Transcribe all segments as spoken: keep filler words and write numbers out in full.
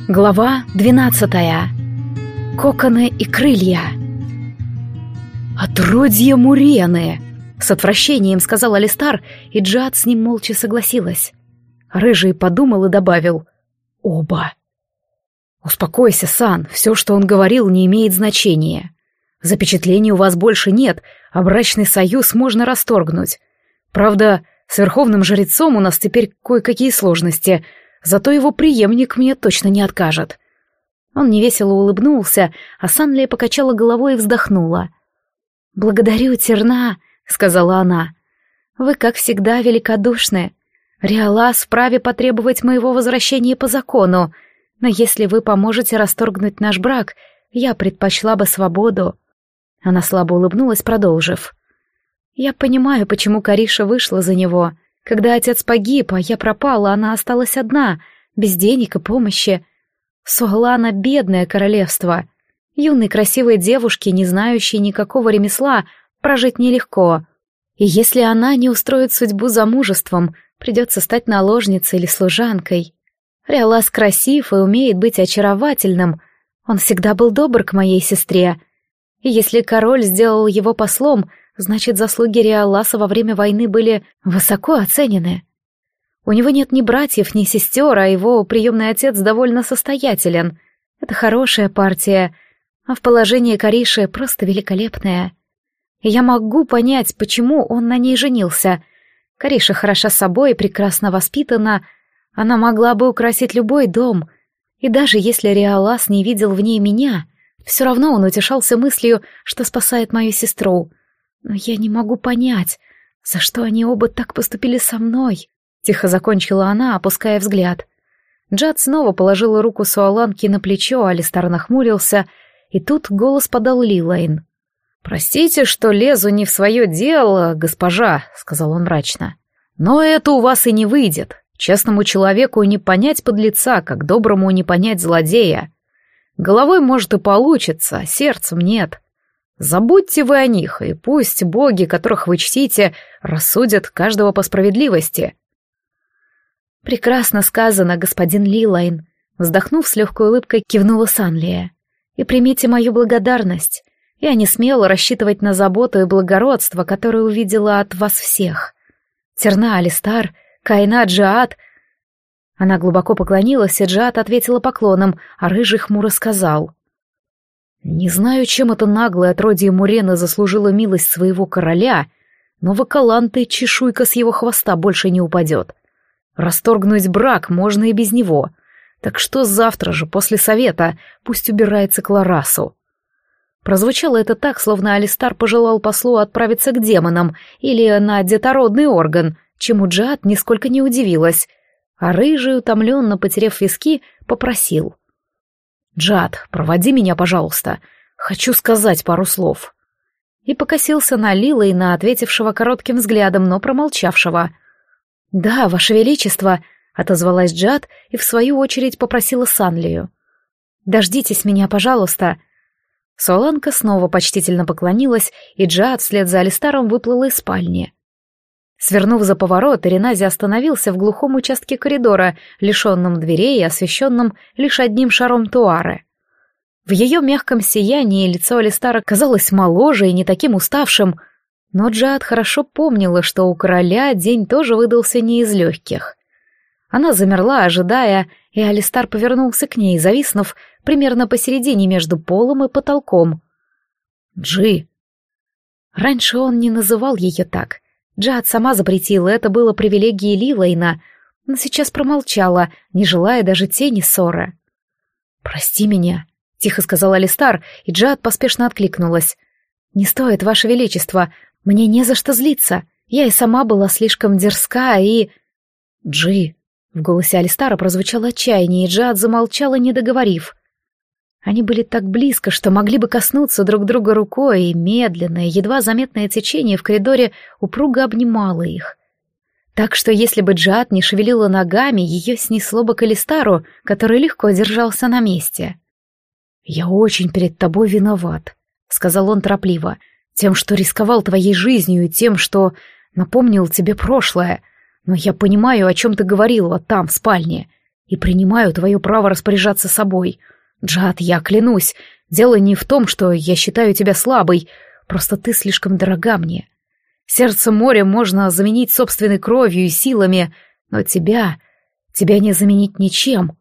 Глава двенадцатая. Коконы и крылья. «Отродье Мурены!» — с отвращением сказал Алистар, и Джиад с ним молча согласилась. Рыжий подумал и добавил: «Оба». «Успокойся, Сан, все, что он говорил, не имеет значения. Запечатлений у вас больше нет, а брачный союз можно расторгнуть. Правда, с верховным жрецом у нас теперь кое-какие сложности, зато его преемник мне точно не откажет». Он невесело улыбнулся, а Санлия покачала головой и вздохнула. «Благодарю, Терна», — сказала она. «Вы, как всегда, великодушны. Риалас вправе потребовать моего возвращения по закону, но если вы поможете расторгнуть наш брак, я предпочла бы свободу». Она слабо улыбнулась, продолжив. «Я понимаю, почему Кариша вышла за него. Когда отец погиб, а я пропала, она осталась одна, без денег и помощи. Суалана — бедное королевство. Юной красивой девушке, не знающей никакого ремесла, прожить нелегко. И если она не устроит судьбу замужеством, придется стать наложницей или служанкой. Риалас красив и умеет быть очаровательным. Он всегда был добр к моей сестре. И если король сделал его послом, значит, заслуги Риаласа во время войны были высоко оценены. У него нет ни братьев, ни сестер, а его приемный отец довольно состоятелен. Это хорошая партия, а в положении Кариши просто великолепная. И я могу понять, почему он на ней женился. Кариша хороша собой и прекрасно воспитана. Она могла бы украсить любой дом. И даже если Риалас не видел в ней меня, все равно он утешался мыслью, что спасает мою сестру. Но я не могу понять, за что они оба так поступили со мной. Тихо закончила она, опуская взгляд. Джиад снова положила руку Суаланки на плечо, Алистар нахмурился, и тут голос подал Лилайн. «Простите, что лезу не в свое дело, госпожа», — сказал он мрачно. «Но это у вас и не выйдет. Честному человеку не понять подлеца, как доброму не понять злодея. Головой, может, и получится, сердцем нет. Забудьте вы о них, и пусть боги, которых вы чтите, рассудят каждого по справедливости». «Прекрасно сказано, господин Лилайн», — вздохнув с легкой улыбкой, кивнула Санлия. «И примите мою благодарность. Я не смела рассчитывать на заботу и благородство, которое увидела от вас всех. Терна, Алистар, Кайна, Джиад». Она глубоко поклонилась, и Джиад ответила поклоном, а Рыжий хмуро сказал: «Не знаю, чем это наглое отродье Мурены заслужило милость своего короля, но в Акаланте чешуйка с его хвоста больше не упадет. Расторгнуть брак можно и без него. Так что завтра же, после совета, пусть убирается к Ларасу». Прозвучало это так, словно Алистар пожелал послу отправиться к демонам или на детородный орган, чему Джиад нисколько не удивилась, а Рыжий, утомленно потеряв виски, попросил: «Джиад, проводи меня, пожалуйста. Хочу сказать пару слов». И покосился на Лилайна, ответившего коротким взглядом, но промолчавшего. «Да, ваше величество», — отозвалась Джиад и в свою очередь попросила Санлию: «Дождитесь меня, пожалуйста». Суаланка снова почтительно поклонилась, и Джиад вслед за Алистаром выплыла из спальни. Свернув за поворот, Иренази остановился в глухом участке коридора, лишенном дверей и освещенном лишь одним шаром туары. В ее мягком сиянии лицо Алистара казалось моложе и не таким уставшим, но Джиад хорошо помнила, что у короля день тоже выдался не из легких. Она замерла, ожидая, и Алистар повернулся к ней, зависнув примерно посередине между полом и потолком. «Джи». Раньше он не называл ее так. Джиад сама запретила, это было привилегией Лилайна, но сейчас промолчала, не желая даже тени ссоры. «Прости меня», — тихо сказал Алистар, и Джиад поспешно откликнулась. «Не стоит, ваше величество, мне не за что злиться. Я и сама была слишком дерзка и...» «Джи», — в голосе Алистара прозвучало отчаяние, и Джиад замолчала, не договорив. Они были так близко, что могли бы коснуться друг друга рукой, и медленное, едва заметное течение в коридоре упруго обнимало их. Так что если бы Джиад не шевелила ногами, ее снесло бы к Алистару, который легко держался на месте. «Я очень перед тобой виноват», — сказал он торопливо, — «тем, что рисковал твоей жизнью, и тем, что напомнил тебе прошлое. Но я понимаю, о чем ты говорила там, в спальне. и принимаю твое право распоряжаться собой. Джад, я клянусь, дело не в том, что я считаю тебя слабой, просто ты слишком дорога мне. Сердце моря можно заменить собственной кровью и силами, но тебя, тебя не заменить ничем.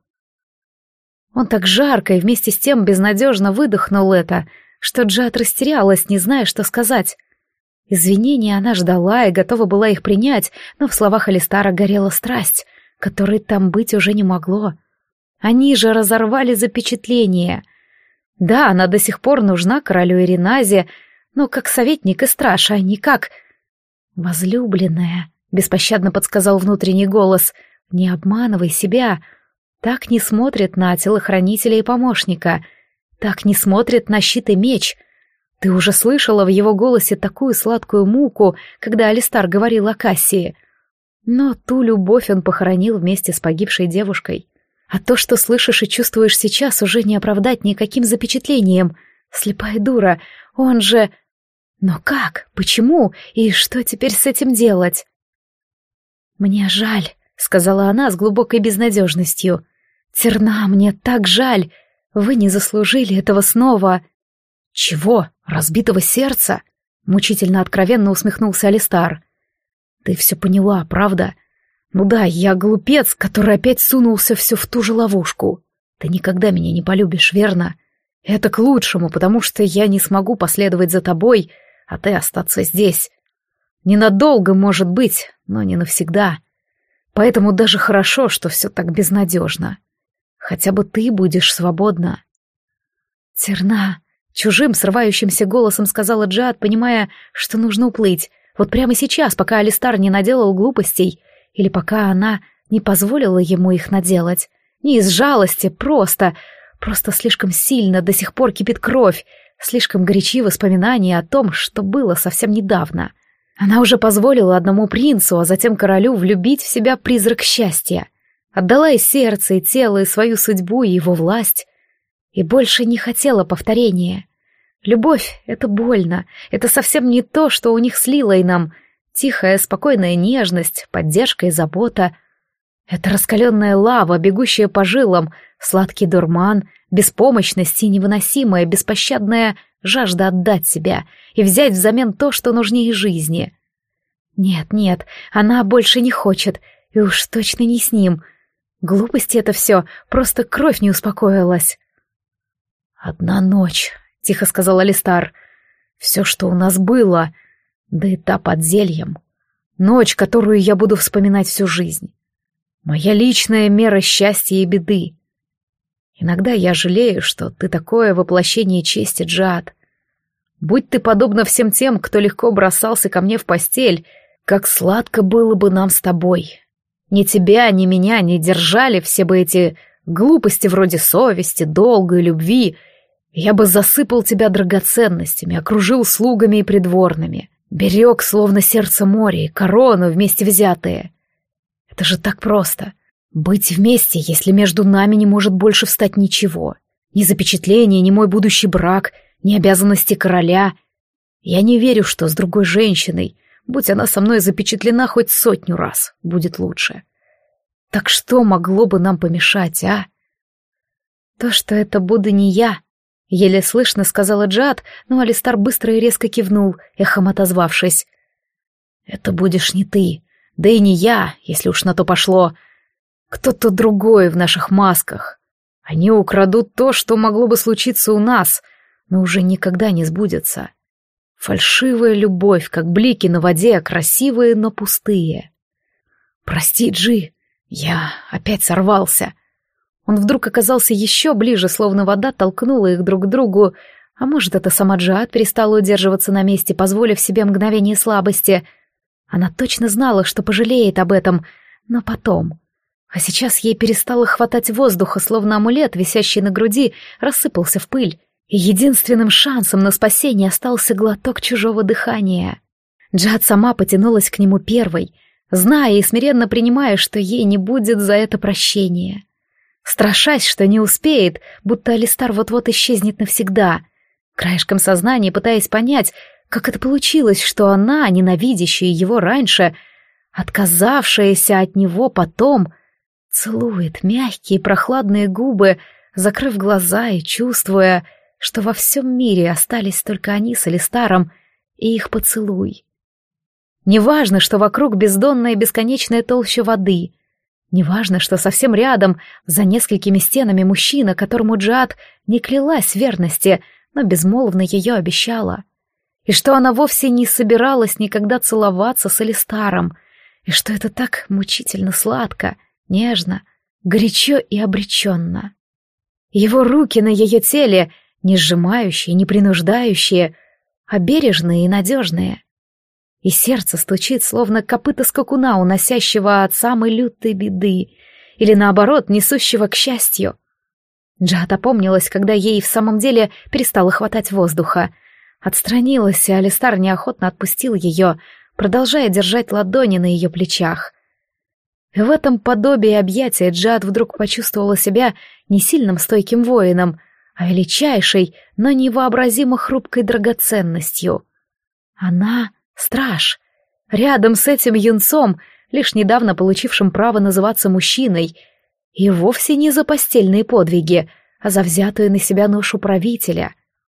Он так жарко и вместе с тем безнадежно выдохнул это, что Джад растерялась, не зная, что сказать. Извинения она ждала и готова была их принять, но в словах Алистара горела страсть, которой там быть уже не могло. Они же разорвали запечатление. Да, она до сих пор нужна королю Ириназе, но как советник и страж, а не как... «Возлюбленная», — беспощадно подсказал внутренний голос, — «не обманывай себя. Так не смотрит на телохранителя и помощника. Так не смотрит на щит и меч. Ты уже слышала в его голосе такую сладкую муку, когда Алистар говорил о Кассии. Но ту любовь он похоронил вместе с погибшей девушкой. А то, что слышишь и чувствуешь сейчас, уже не оправдать никаким запечатлением. Слепая дура, он же... Но как? Почему? И что теперь с этим делать?» «Мне жаль», — сказала она с глубокой безнадежностью. «Терна, мне так жаль. Вы не заслужили этого снова». «Чего? Разбитого сердца?» — мучительно откровенно усмехнулся Алистар. «Ты все поняла, правда? Ну да, я глупец, который опять сунулся все в ту же ловушку. Ты никогда меня не полюбишь, верно? Это к лучшему, потому что я не смогу последовать за тобой, а ты остаться здесь. Ненадолго, может быть, но не навсегда. Поэтому даже хорошо, что все так безнадежно. Хотя бы ты будешь свободна». «Терна», — чужим срывающимся голосом сказала Джад, понимая, что нужно уплыть. Вот прямо сейчас, пока Алистар не наделал глупостей, или пока она не позволила ему их наделать. Не из жалости, просто, просто слишком сильно до сих пор кипит кровь, слишком горячи воспоминания о том, что было совсем недавно. Она уже позволила одному принцу, а затем королю влюбить в себя призрак счастья. Отдала и сердце, и тело, и свою судьбу, и его власть. И больше не хотела повторения. Любовь — это больно, это совсем не то, что у них с Лилайном. Тихая, спокойная нежность, поддержка и забота. Это раскаленная лава, бегущая по жилам, сладкий дурман, беспомощность и невыносимая, беспощадная жажда отдать себя и взять взамен то, что нужнее жизни. Нет, нет, она больше не хочет, и уж точно не с ним. Глупости это все, просто кровь не успокоилась. «Одна ночь», — тихо сказал Алистар. «Все, что у нас было, да и та под зельем. Ночь, которую я буду вспоминать всю жизнь. Моя личная мера счастья и беды. Иногда я жалею, что ты такое воплощение чести, Джад. Будь ты подобна всем тем, кто легко бросался ко мне в постель, как сладко было бы нам с тобой. Ни тебя, ни меня не держали все бы эти глупости вроде совести, долга и любви. Я бы засыпал тебя драгоценностями, окружил слугами и придворными, берег, словно сердце моря, и корону вместе взятые. Это же так просто. Быть вместе, если между нами не может больше встать ничего. Ни запечатление, ни мой будущий брак, ни обязанности короля. Я не верю, что с другой женщиной, будь она со мной запечатлена хоть сотню раз, будет лучше. Так что могло бы нам помешать, а? То, что это буду не я, еле слышно сказала Джад, но Алистар быстро и резко кивнул, эхом отозвавшись. Это будешь не ты, да и не я, если уж на то пошло. Кто-то другой в наших масках. Они украдут то, что могло бы случиться у нас, но уже никогда не сбудется. Фальшивая любовь, как блики на воде, красивые, но пустые. Прости, Джи, я опять сорвался. Он вдруг оказался еще ближе, словно вода толкнула их друг к другу, а может, это сама Джад перестала удерживаться на месте, позволив себе мгновение слабости. Она точно знала, что пожалеет об этом, но потом... А сейчас ей перестало хватать воздуха, словно амулет, висящий на груди, рассыпался в пыль, и единственным шансом на спасение остался глоток чужого дыхания. Джад сама потянулась к нему первой, зная и смиренно принимая, что ей не будет за это прощения. Страшась, что не успеет, будто Алистар вот-вот исчезнет навсегда, краешком сознания пытаясь понять, как это получилось, что она, ненавидящая его раньше, отказавшаяся от него потом... Целует мягкие прохладные губы, закрыв глаза и чувствуя, что во всем мире остались только они с Алистаром и их поцелуй. Неважно, что вокруг бездонная бесконечная толща воды. Неважно, что совсем рядом, за несколькими стенами, мужчина, которому Джиад не клялась в верности, но безмолвно ее обещала. И что она вовсе не собиралась никогда целоваться с Алистаром. И что это так мучительно сладко, нежно, горячо и обреченно. Его руки на ее теле, не сжимающие, не принуждающие, а бережные и надежные. И сердце стучит, словно копыта скакуна, уносящего от самой лютой беды, или наоборот, несущего к счастью. Джиад опомнилась, когда ей в самом деле перестало хватать воздуха. Отстранилась, и Алистар неохотно отпустил ее, продолжая держать ладони на ее плечах. И в этом подобии объятия Джиад вдруг почувствовала себя не сильным стойким воином, а величайшей, но невообразимо хрупкой драгоценностью. Она — страж. Рядом с этим юнцом, лишь недавно получившим право называться мужчиной, и вовсе не за постельные подвиги, а за взятую на себя ношу правителя.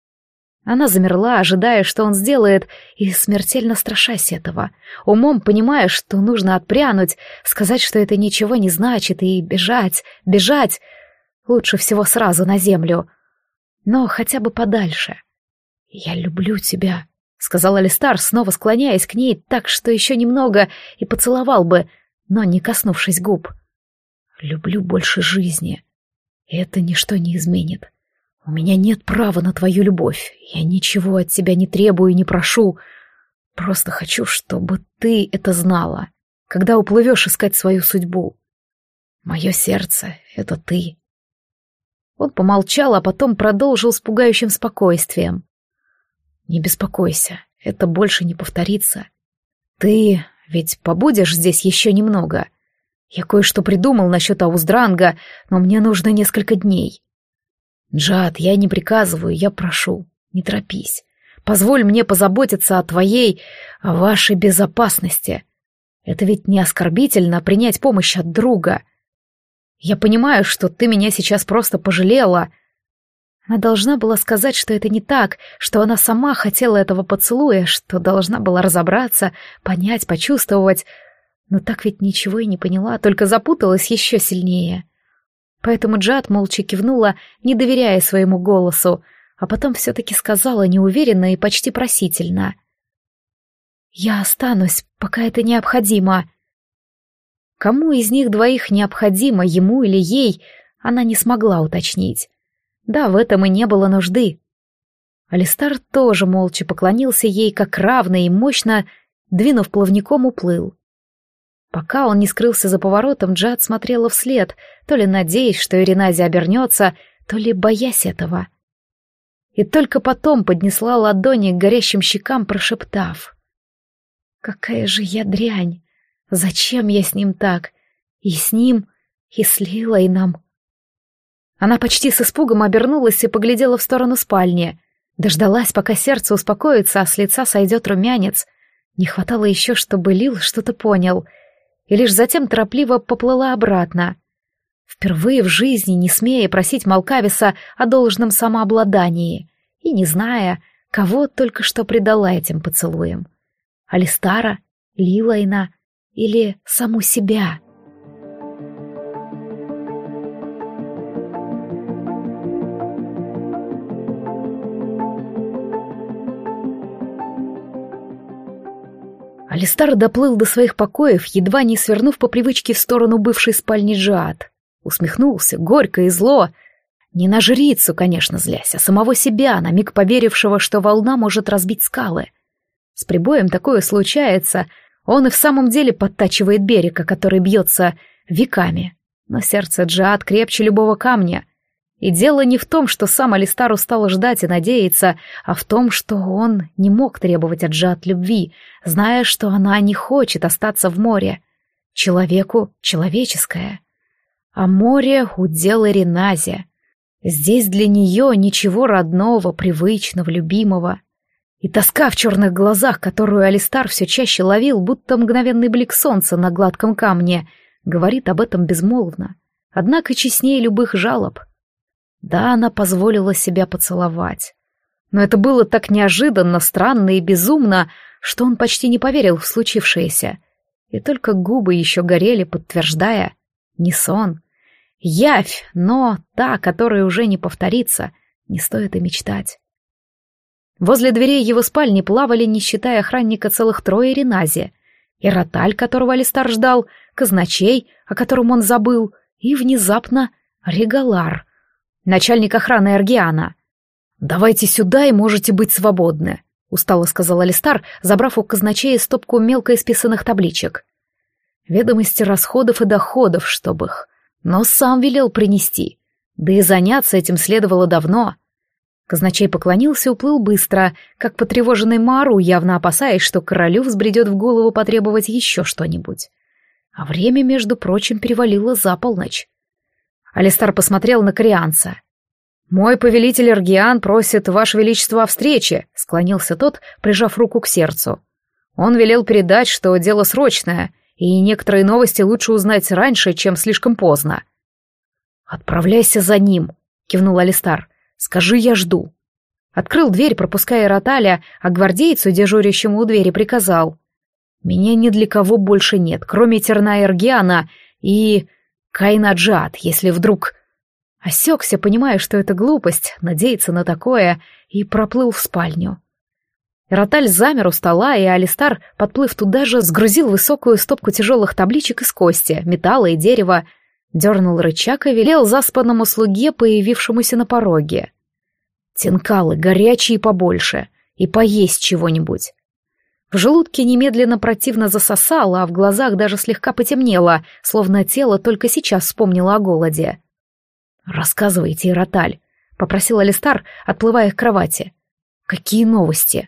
Она замерла, ожидая, что он сделает, и смертельно страшась этого, умом понимая, что нужно отпрянуть, сказать, что это ничего не значит, и бежать, бежать, лучше всего сразу на землю, но хотя бы подальше. «Я люблю тебя», — сказал Алистар, снова склоняясь к ней так, что еще немного и поцеловал бы, но не коснувшись губ. «Люблю больше жизни, и это ничто не изменит. У меня нет права на твою любовь, я ничего от тебя не требую и не прошу, просто хочу, чтобы ты это знала, когда уплывешь искать свою судьбу. Мое сердце — это ты». Он помолчал, а потом продолжил с пугающим спокойствием. «Не беспокойся, это больше не повторится. Ты ведь побудешь здесь еще немного. Я кое-что придумал насчет Ауздранга, но мне нужно несколько дней. Джиад, я не приказываю, я прошу, не торопись. Позволь мне позаботиться о твоей, о вашей безопасности. Это ведь не оскорбительно принять помощь от друга. Я понимаю, что ты меня сейчас просто пожалела». Она должна была сказать, что это не так, что она сама хотела этого поцелуя, что должна была разобраться, понять, почувствовать, но так ведь ничего и не поняла, только запуталась еще сильнее. Поэтому Джиад молча кивнула, не доверяя своему голосу, а потом все-таки сказала неуверенно и почти просительно: «Я останусь, пока это необходимо». Кому из них двоих необходимо, ему или ей, она не смогла уточнить. Да, в этом и не было нужды. Алистар тоже молча поклонился ей, как равный, и мощно, двинув плавником, уплыл. Пока он не скрылся за поворотом, Джиад смотрела вслед, то ли надеясь, что Иренази обернется, то ли боясь этого. И только потом поднесла ладони к горящим щекам, прошептав: «Какая же я дрянь! Зачем я с ним так? И с ним, и с Лилайном?» Она почти с испугом обернулась и поглядела в сторону спальни. Дождалась, пока сердце успокоится, а с лица сойдет румянец. Не хватало еще, чтобы Лил что-то понял. И лишь затем торопливо поплыла обратно. Впервые в жизни не смея просить Малкависа о должном самообладании и не зная, кого только что предала этим поцелуем. Алистара, Лилайна или саму себя. Алистар доплыл до своих покоев, едва не свернув по привычке в сторону бывшей спальни Джиад. Усмехнулся, горько и зло. Не на жрицу, конечно, злясь, а самого себя, на миг поверившего, что волна может разбить скалы. С прибоем такое случается, он и в самом деле подтачивает берег, о который бьется веками. Но сердце Джиад крепче любого камня. И дело не в том, что сам Алистар устал ждать и надеяться, а в том, что он не мог требовать от Джиад любви, зная, что она не хочет остаться в море. Человеку человеческое. А море — удел Иренази. Здесь для нее ничего родного, привычного, любимого. И тоска в черных глазах, которую Алистар все чаще ловил, будто мгновенный блик солнца на гладком камне, говорит об этом безмолвно, однако честнее любых жалоб. Да, она позволила себя поцеловать. Но это было так неожиданно, странно и безумно, что он почти не поверил в случившееся. И только губы еще горели, подтверждая: не сон. Явь, но та, которая уже не повторится, не стоит и мечтать. Возле дверей его спальни плавали, не считая охранника, целых трое Ренази. И Роталь, которого Алистар ждал, казначей, о котором он забыл, и внезапно Регалар, начальник охраны Эргиана. «Давайте сюда и можете быть свободны», — устало сказал Алистар, забрав у казначея стопку мелко исписанных табличек. Ведомости расходов и доходов, чтоб их. Но сам велел принести. Да и заняться этим следовало давно. Казначей поклонился и уплыл быстро, как потревоженный Мару, явно опасаясь, что королю взбредет в голову потребовать еще что-нибудь. А время, между прочим, перевалило за полночь. Алистар посмотрел на корианца. «Мой повелитель Эргиан просит Ваше Величество о встрече», — склонился тот, прижав руку к сердцу. «Он велел передать, что дело срочное, и некоторые новости лучше узнать раньше, чем слишком поздно». «Отправляйся за ним», — кивнул Алистар. «Скажи, я жду». Открыл дверь, пропуская Роталя, а гвардейцу, дежурящему у двери, приказал: «Меня ни для кого больше нет, кроме Терна Эргиана и Кайна Джад, если вдруг...» Осекся, понимая, что это глупость, надеяться на такое, и проплыл в спальню. Роталь замер у стола, и Алистар, подплыв туда же, сгрузил высокую стопку тяжелых табличек из кости, металла и дерева, дернул рычаг и велел заспанному слуге, появившемуся на пороге: «Тинкалы горячие побольше, и поесть чего-нибудь». В желудке немедленно противно засосало, а в глазах даже слегка потемнело, словно тело только сейчас вспомнило о голоде. «Рассказывайте, Роталь», — попросил Алистар, отплывая к кровати. «Какие новости?»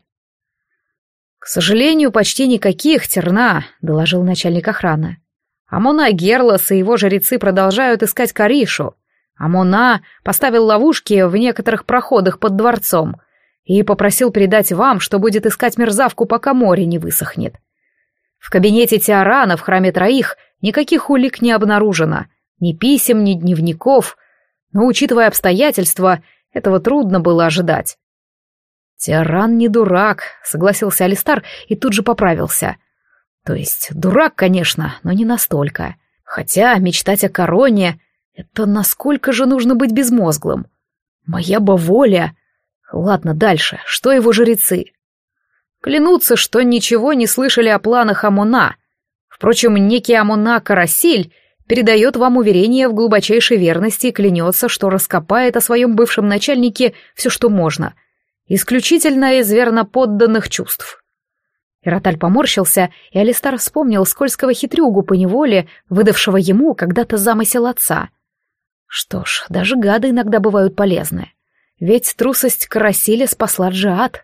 «К сожалению, почти никаких, Терна», — доложил начальник охраны. «Амона Герлос и его жрецы продолжают искать Каришу. Амона поставил ловушки в некоторых проходах под дворцом и попросил передать вам, что будет искать мерзавку, пока море не высохнет. В кабинете Тиарана в храме Троих никаких улик не обнаружено, ни писем, ни дневников, но, учитывая обстоятельства, этого трудно было ожидать». «Тиаран не дурак», — согласился Алистар и тут же поправился. «То есть дурак, конечно, но не настолько. Хотя мечтать о короне — это насколько же нужно быть безмозглым? Моя бы воля...» Ладно, дальше. Что его жрецы? Клянутся, что ничего не слышали о планах Амона. Впрочем, некий Амона Карасиль передает вам уверение в глубочайшей верности и клянется, что раскопает о своем бывшем начальнике все, что можно. Исключительно из верноподданных чувств. Роталь поморщился, и Алистар вспомнил скользкого хитрюгу поневоле, выдавшего ему когда-то замысел отца. Что ж, даже гады иногда бывают полезны. Ведь трусость Карасиля спасла Джиад.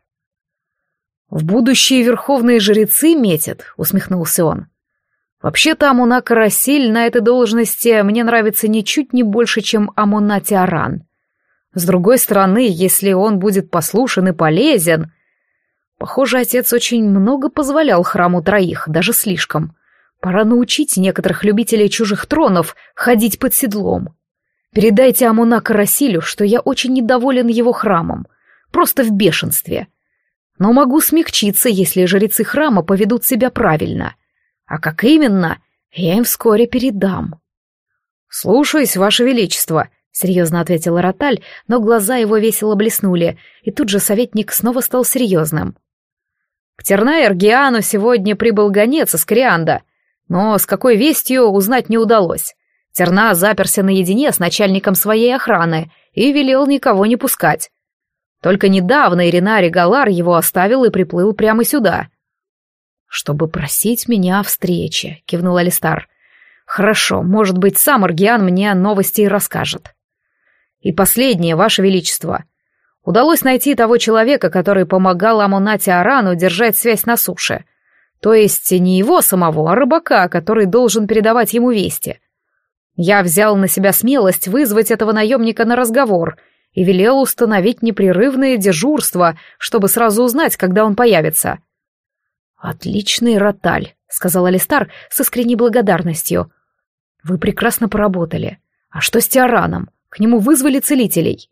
«В будущее верховные жрецы метят», — усмехнулся он. «Вообще-то Амона Карасиль на этой должности мне нравится ничуть не больше, чем Амона Тиаран. С другой стороны, если он будет послушен и полезен... Похоже, отец очень много позволял храму Троих, даже слишком. Пора научить некоторых любителей чужих тронов ходить под седлом. Передайте Амона Карасилю, что я очень недоволен его храмом, просто в бешенстве. Но могу смягчиться, если жрецы храма поведут себя правильно. А как именно, я им вскоре передам». «Слушаюсь, Ваше Величество», — серьезно ответил Роталь, но глаза его весело блеснули, и тут же советник снова стал серьезным. «К Терна Эргиану сегодня прибыл гонец из Крианда, но с какой вестью узнать не удалось. Терна заперся наедине с начальником своей охраны и велел никого не пускать. Только недавно Ирина Регалар его оставил и приплыл прямо сюда». «Чтобы просить меня о встрече», — кивнул Алистар. «Хорошо, может быть, сам Эргиан мне новости и расскажет». «И последнее, Ваше Величество. Удалось найти того человека, который помогал Амона Тиарану держать связь на суше. То есть не его самого, а рыбака, который должен передавать ему вести. Я взял на себя смелость вызвать этого наемника на разговор и велел установить непрерывное дежурство, чтобы сразу узнать, когда он появится». «Отличный Роталь», — сказал Алистар с искренней благодарностью. Вы прекрасно поработали. А что с Тиараном? К нему вызвали целителей.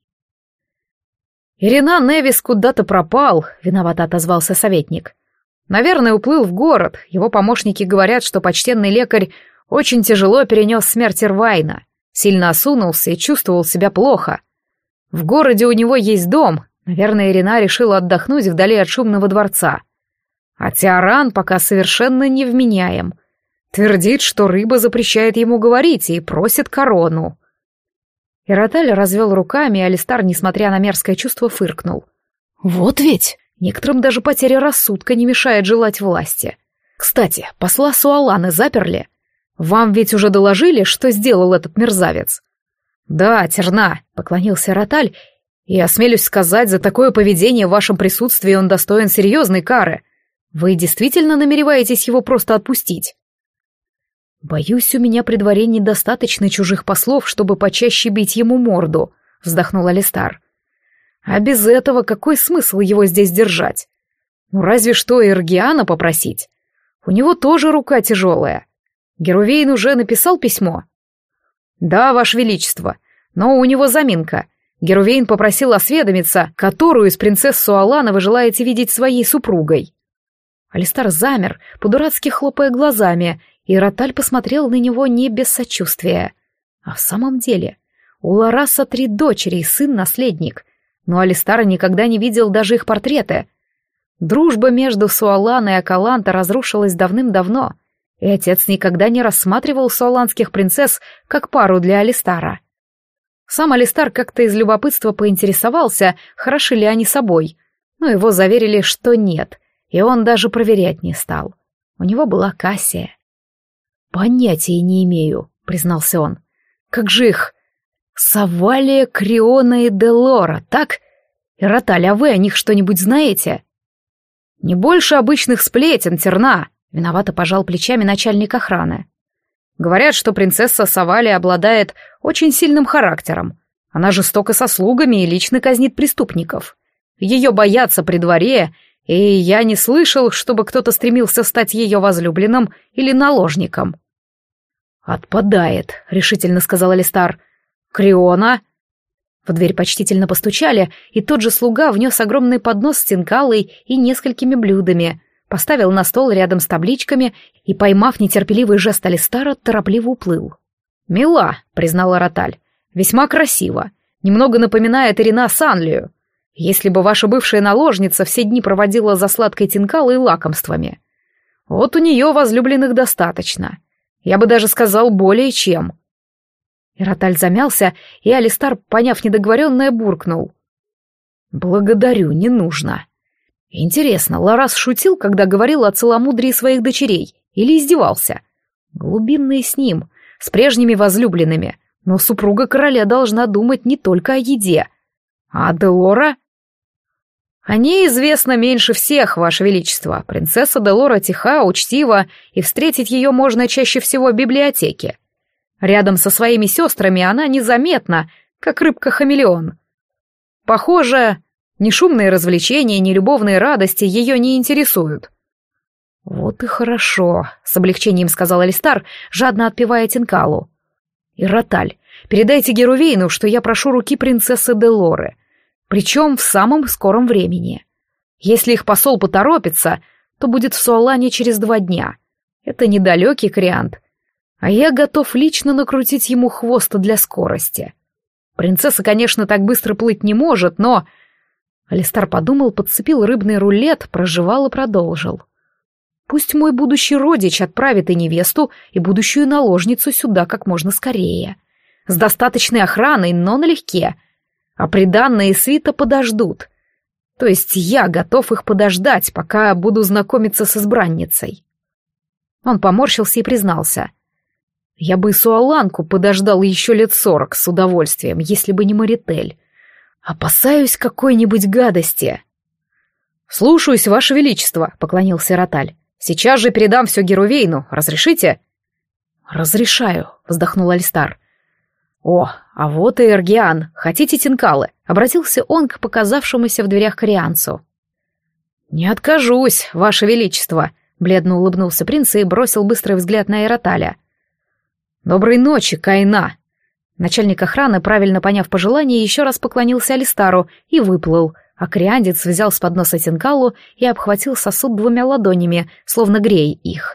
Иринан Невис куда-то пропал, виновато отозвался советник. Наверное, уплыл в город. Его помощники говорят, что почтенный лекарь очень тяжело перенес смерть Ирвайна, сильно осунулся и чувствовал себя плохо. В городе у него есть дом. Наверное, Ирина решила отдохнуть вдали от шумного дворца. А Тиаран пока совершенно невменяем. Твердит, что рыба запрещает ему говорить и просит корону. Ироталь развел руками, и Алистар, несмотря на мерзкое чувство, фыркнул. Вот ведь! Некоторым даже потеря рассудка не мешает желать власти. Кстати, посла Суаланы заперли. Вам ведь уже доложили, что сделал этот мерзавец? Да, Терна, поклонился Ироталь, и осмелюсь сказать, за такое поведение в вашем присутствии он достоин серьезной кары. Вы действительно намереваетесь его просто отпустить? Боюсь, у меня при дворе недостаточно чужих послов, чтобы почаще бить ему морду, вздохнул Алистар. А без этого какой смысл его здесь держать? Ну, разве что Иргиана попросить. У него тоже рука тяжелая. Герувейн уже написал письмо? Да, Ваше Величество, но у него заминка. Герувейн попросил осведомиться, которую из принцесс Суалана вы желаете видеть своей супругой. Алистар замер, по-дурацки хлопая глазами, и Ироталь посмотрел на него не без сочувствия. А в самом деле, у Лараса три дочери и сын-наследник, но Алистар никогда не видел даже их портреты. Дружба между Суаланой и Акаланта разрушилась давным-давно, и отец никогда не рассматривал суаланских принцесс как пару для Алистара. Сам Алистар как-то из любопытства поинтересовался, хороши ли они собой, но его заверили, что нет, и он даже проверять не стал. У него была Кассия. «Понятия не имею», — признался он. «Как же их? Савалия, Криона и Делора, так? Ироталь, а вы о них что-нибудь знаете?» «Не больше обычных сплетен, Терна», — виновато пожал плечами начальник охраны. «Говорят, что принцесса Савалия обладает очень сильным характером. Она жестока со слугами и лично казнит преступников. Ее боятся при дворе, и я не слышал, чтобы кто-то стремился стать ее возлюбленным или наложником». «Отпадает», — решительно сказал Алистар. «Криона?» В дверь почтительно постучали, и тот же слуга внес огромный поднос с тинкалой и несколькими блюдами, поставил на стол рядом с табличками и, поймав нетерпеливый жест Алистара, торопливо уплыл. «Мила», — признала Ироталь, — «весьма красиво, немного напоминает Ирина Санлию. Если бы ваша бывшая наложница все дни проводила за сладкой тинкалой и лакомствами. Вот у нее возлюбленных достаточно. Я бы даже сказал, более чем». Ироталь замялся, и Алистар, поняв недоговоренное, буркнул. «Благодарю, не нужно». Интересно, Ларас шутил, когда говорил о целомудрии своих дочерей, или издевался? Глубинные с ним, с прежними возлюбленными, но супруга короля должна думать не только о еде. А Делора? О ней известно меньше всех, Ваше Величество. Принцесса Делора тиха, учтива, и встретить ее можно чаще всего в библиотеке. Рядом со своими сестрами она незаметна, как рыбка-хамелеон. Похоже, ни шумные развлечения, ни любовные радости ее не интересуют. «Вот и хорошо», — с облегчением сказал Алистар, жадно отпивая тинкалу. «Ироталь, передайте Герувейну, что я прошу руки принцессы Делоры, причем в самом скором времени. Если их посол поторопится, то будет в Суалане через два дня. Это недалекий Криант, а я готов лично накрутить ему хвост для скорости. Принцесса, конечно, так быстро плыть не может, но...» Алистар подумал, подцепил рыбный рулет, прожевал и продолжил. «Пусть мой будущий родич отправит и невесту, и будущую наложницу сюда как можно скорее. С достаточной охраной, но налегке. А приданные и свита подождут. То есть я готов их подождать, пока буду знакомиться с избранницей». Он поморщился и признался. «Я бы и Суаланку подождал еще лет сорок с удовольствием, если бы не Маритель. Опасаюсь какой-нибудь гадости». «Слушаюсь, Ваше Величество», — поклонился Ироталь. «Сейчас же передам все Герувейну. Разрешите?» «Разрешаю», — вздохнул Алистар. «О, а вот и Эргиан. Хотите тинкалы?» — обратился он к показавшемуся в дверях корианцу. «Не откажусь, Ваше Величество», — бледно улыбнулся принц и бросил быстрый взгляд на Ироталя. «Доброй ночи, Кайна!» Начальник охраны, правильно поняв пожелание, еще раз поклонился Алистару и выплыл, а Криандец взял с подноса Тинкалу и обхватил сосуд двумя ладонями, словно грея их.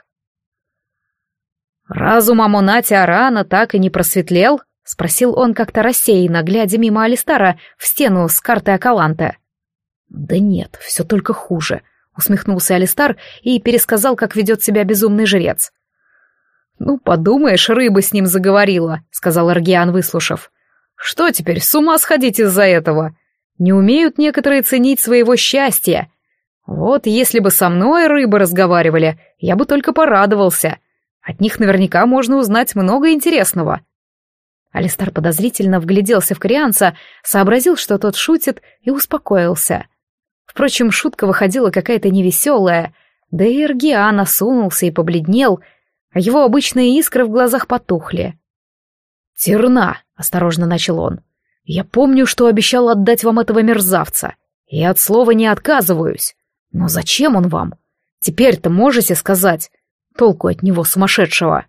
«Разум Амонати Арана так и не просветлел?» — спросил он как-то рассеянно, глядя мимо Алистара в стену с картой Акаланта. «Да нет, все только хуже», — усмехнулся Алистар и пересказал, как ведет себя безумный жрец. «Ну, подумаешь, рыба с ним заговорила», — сказал Эргиан, выслушав. «Что теперь, с ума сходить из-за этого? Не умеют некоторые ценить своего счастья. Вот если бы со мной рыбы разговаривали, я бы только порадовался. От них наверняка можно узнать много интересного». Алистар подозрительно вгляделся в Корианца, сообразил, что тот шутит, и успокоился. Впрочем, шутка выходила какая-то невеселая, да и Эргиан осунулся и побледнел, а его обычные искры в глазах потухли. «Терна», — осторожно начал он, — «я помню, что обещал отдать вам этого мерзавца, и от слова не отказываюсь. Но зачем он вам? Теперь-то можете сказать? Толку от него сумасшедшего».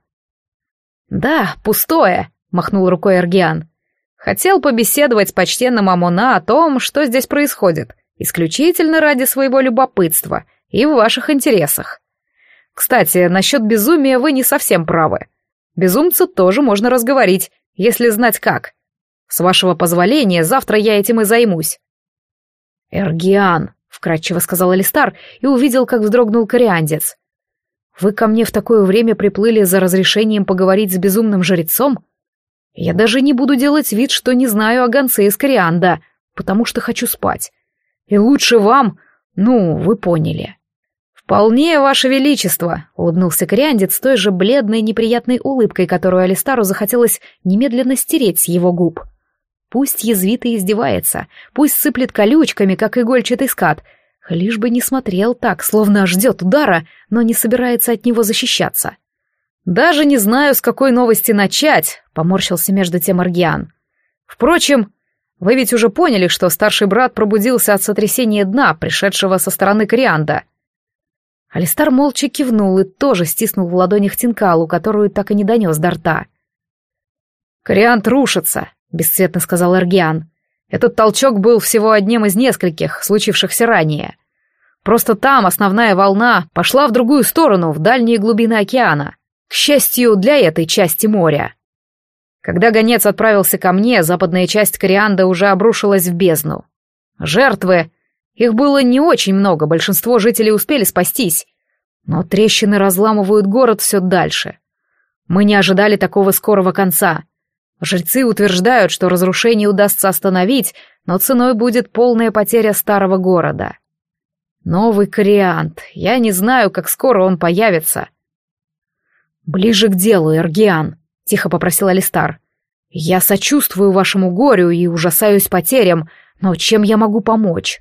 «Да, пустое», — махнул рукой Эргиан. «Хотел побеседовать с почтенным Амона о том, что здесь происходит, исключительно ради своего любопытства и в ваших интересах. Кстати, насчет безумия вы не совсем правы. Безумцу тоже можно разговорить, если знать как. С вашего позволения, завтра я этим и займусь». «Эргиан», — вкратчиво сказал Алистар и увидел, как вздрогнул Кориандец. «Вы ко мне в такое время приплыли за разрешением поговорить с безумным жрецом? Я даже не буду делать вид, что не знаю о гонце из Корианда, потому что хочу спать. И лучше вам, ну, вы поняли». «Вполне, ваше величество», — улыбнулся Кориандец с той же бледной неприятной улыбкой, которую Алистару захотелось немедленно стереть с его губ. Пусть язвит и издевается, пусть сыплет колючками, как игольчатый скат, лишь бы не смотрел так, словно ждет удара, но не собирается от него защищаться. «Даже не знаю, с какой новости начать», — поморщился между тем Эргиан. «Впрочем, вы ведь уже поняли, что старший брат пробудился от сотрясения дна, пришедшего со стороны Корианда». Алистар молча кивнул и тоже стиснул в ладонях Тинкалу, которую так и не донес до рта. «Корианд рушится», — бесцветно сказал Эргиан. «Этот толчок был всего одним из нескольких, случившихся ранее. Просто там основная волна пошла в другую сторону, в дальние глубины океана. К счастью, для этой части моря. Когда гонец отправился ко мне, западная часть Корианда уже обрушилась в бездну. Жертвы... Их было не очень много, большинство жителей успели спастись. Но трещины разламывают город все дальше. Мы не ожидали такого скорого конца. Жрецы утверждают, что разрушение удастся остановить, но ценой будет полная потеря старого города. Новый Корианд. Я не знаю, как скоро он появится». «Ближе к делу, Эргиан», — тихо попросил Алистар. «Я сочувствую вашему горю и ужасаюсь потерям, но чем я могу помочь?»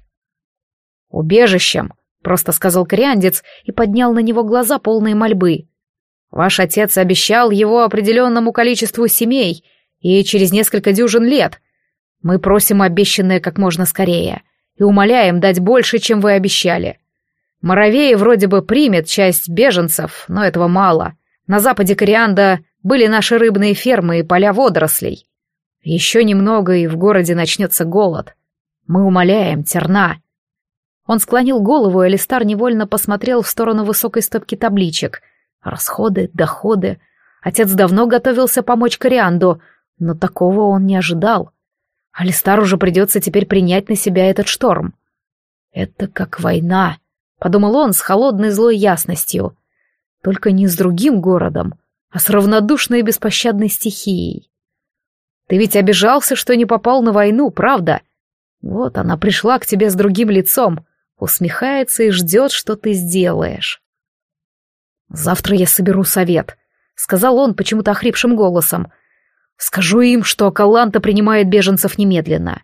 «Убежищем», — просто сказал Кориандец и поднял на него глаза, полные мольбы. «Ваш отец обещал его определенному количеству семей, и через несколько дюжин лет. Мы просим обещанное как можно скорее и умоляем дать больше, чем вы обещали. Моровей вроде бы примет часть беженцев, но этого мало. На западе Корианда были наши рыбные фермы и поля водорослей. Еще немного, и в городе начнется голод. Мы умоляем, Терна». Он склонил голову, и Алистар невольно посмотрел в сторону высокой стопки табличек. Расходы, доходы. Отец давно готовился помочь Корианду, но такого он не ожидал. Алистару же придется теперь принять на себя этот шторм. «Это как война», — подумал он с холодной злой ясностью. «Только не с другим городом, а с равнодушной и беспощадной стихией. Ты ведь обижался, что не попал на войну, правда? Вот она пришла к тебе с другим лицом, усмехается и ждет, что ты сделаешь». «Завтра я соберу совет», — сказал он почему-то охрипшим голосом. «Скажу им, что Акаланта принимает беженцев немедленно.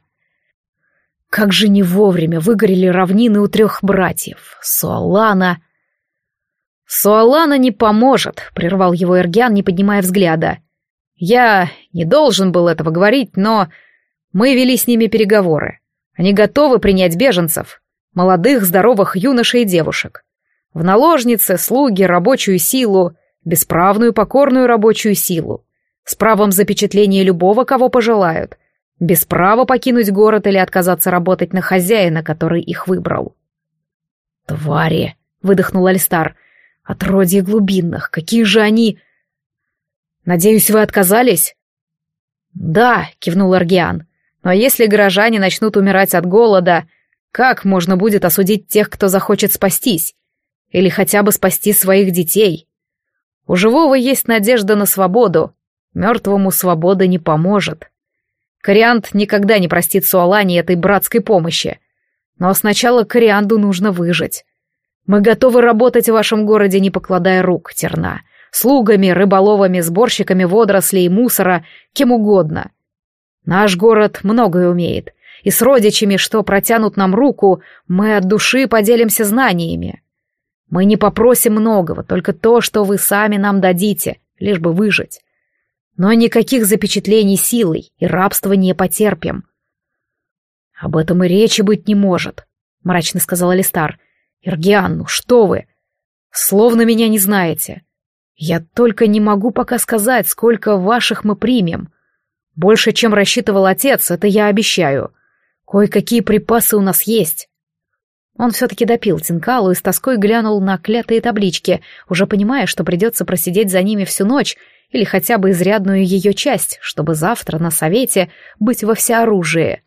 Как же не вовремя выгорели равнины у трех братьев. Суалана...» «Суалана не поможет», — прервал его Эргиан, не поднимая взгляда. «Я не должен был этого говорить, но мы вели с ними переговоры. Они готовы принять беженцев, молодых, здоровых юношей и девушек. В наложницы, слуги, рабочую силу, бесправную покорную рабочую силу. С правом запечатления любого, кого пожелают. Без права покинуть город или отказаться работать на хозяина, который их выбрал. «Твари!» — выдохнул Алистар. «Отродье глубинных! Какие же они...» «Надеюсь, вы отказались?» «Да», — кивнул Аргиан. «Но если горожане начнут умирать от голода, как можно будет осудить тех, кто захочет спастись? Или хотя бы спасти своих детей? У живого есть надежда на свободу, мертвому свобода не поможет. Кориант никогда не простит Суалане этой братской помощи. Но сначала Корианду нужно выжить. Мы готовы работать в вашем городе, не покладая рук, Терна. Слугами, рыболовами, сборщиками водорослей и мусора, кем угодно. Наш город многое умеет, и с родичами, что протянут нам руку, мы от души поделимся знаниями. Мы не попросим многого, только то, что вы сами нам дадите, лишь бы выжить. Но никаких запечатлений силой и рабства не потерпим. Об этом и речи быть не может, — мрачно сказал Алистар. Иргиан, ну что вы? Словно меня не знаете. Я только не могу пока сказать, сколько ваших мы примем. Больше, чем рассчитывал отец, это я обещаю. Кое-какие припасы у нас есть. Он все-таки допил Тинкалу и с тоской глянул на клятые таблички, уже понимая, что придется просидеть за ними всю ночь или хотя бы изрядную ее часть, чтобы завтра на совете быть во всеоружии.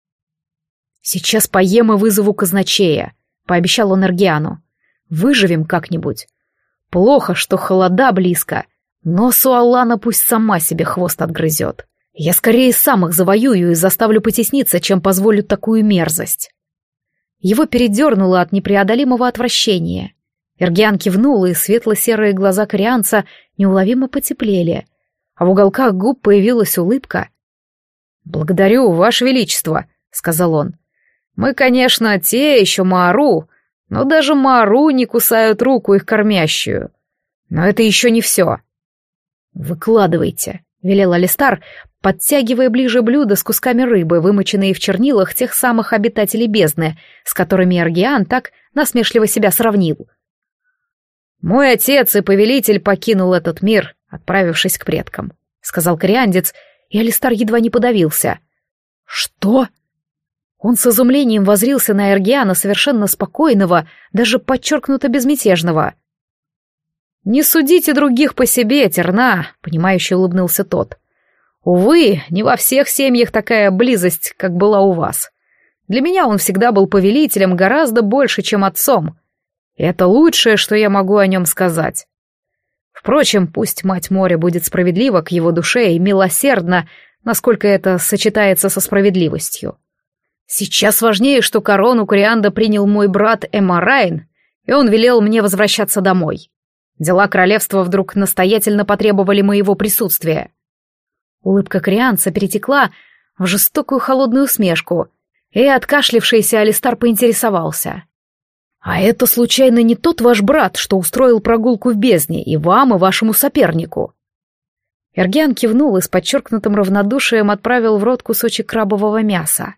«Сейчас поем и вызову казначея», — пообещал он Аргиану. «Выживем как-нибудь. Плохо, что холода близко, но Суалана пусть сама себе хвост отгрызет. Я скорее сам их завоюю и заставлю потесниться, чем позволю такую мерзость». Его передернуло от непреодолимого отвращения. Эргиан кивнул, и светло-серые глаза корианца неуловимо потеплели, а в уголках губ появилась улыбка. «Благодарю, Ваше Величество», — сказал он. «Мы, конечно, те еще Маару, но даже Маару не кусают руку их кормящую. Но это еще не все». «Выкладывайте», — велел Алистар, подтягивая ближе блюдо с кусками рыбы, вымоченные в чернилах тех самых обитателей бездны, с которыми Аргиан так насмешливо себя сравнил. «Мой отец и повелитель покинул этот мир, отправившись к предкам», — сказал кориандец, и Алистар едва не подавился. «Что?» Он с изумлением воззрился на Аргиана, совершенно спокойного, даже подчеркнуто безмятежного. «Не судите других по себе, Терна», — понимающе улыбнулся тот. «Увы, не во всех семьях такая близость, как была у вас. Для меня он всегда был повелителем гораздо больше, чем отцом. И это лучшее, что я могу о нем сказать. Впрочем, пусть Мать Моря будет справедлива к его душе и милосердна, насколько это сочетается со справедливостью. Сейчас важнее, что корону Корианда принял мой брат Эмарайн, и он велел мне возвращаться домой. Дела королевства вдруг настоятельно потребовали моего присутствия». Улыбка корианца перетекла в жестокую холодную усмешку, и откашлившийся Алистар поинтересовался. «А это, случайно, не тот ваш брат, что устроил прогулку в бездне и вам, и вашему сопернику?» Эргиан кивнул и с подчеркнутым равнодушием отправил в рот кусочек крабового мяса.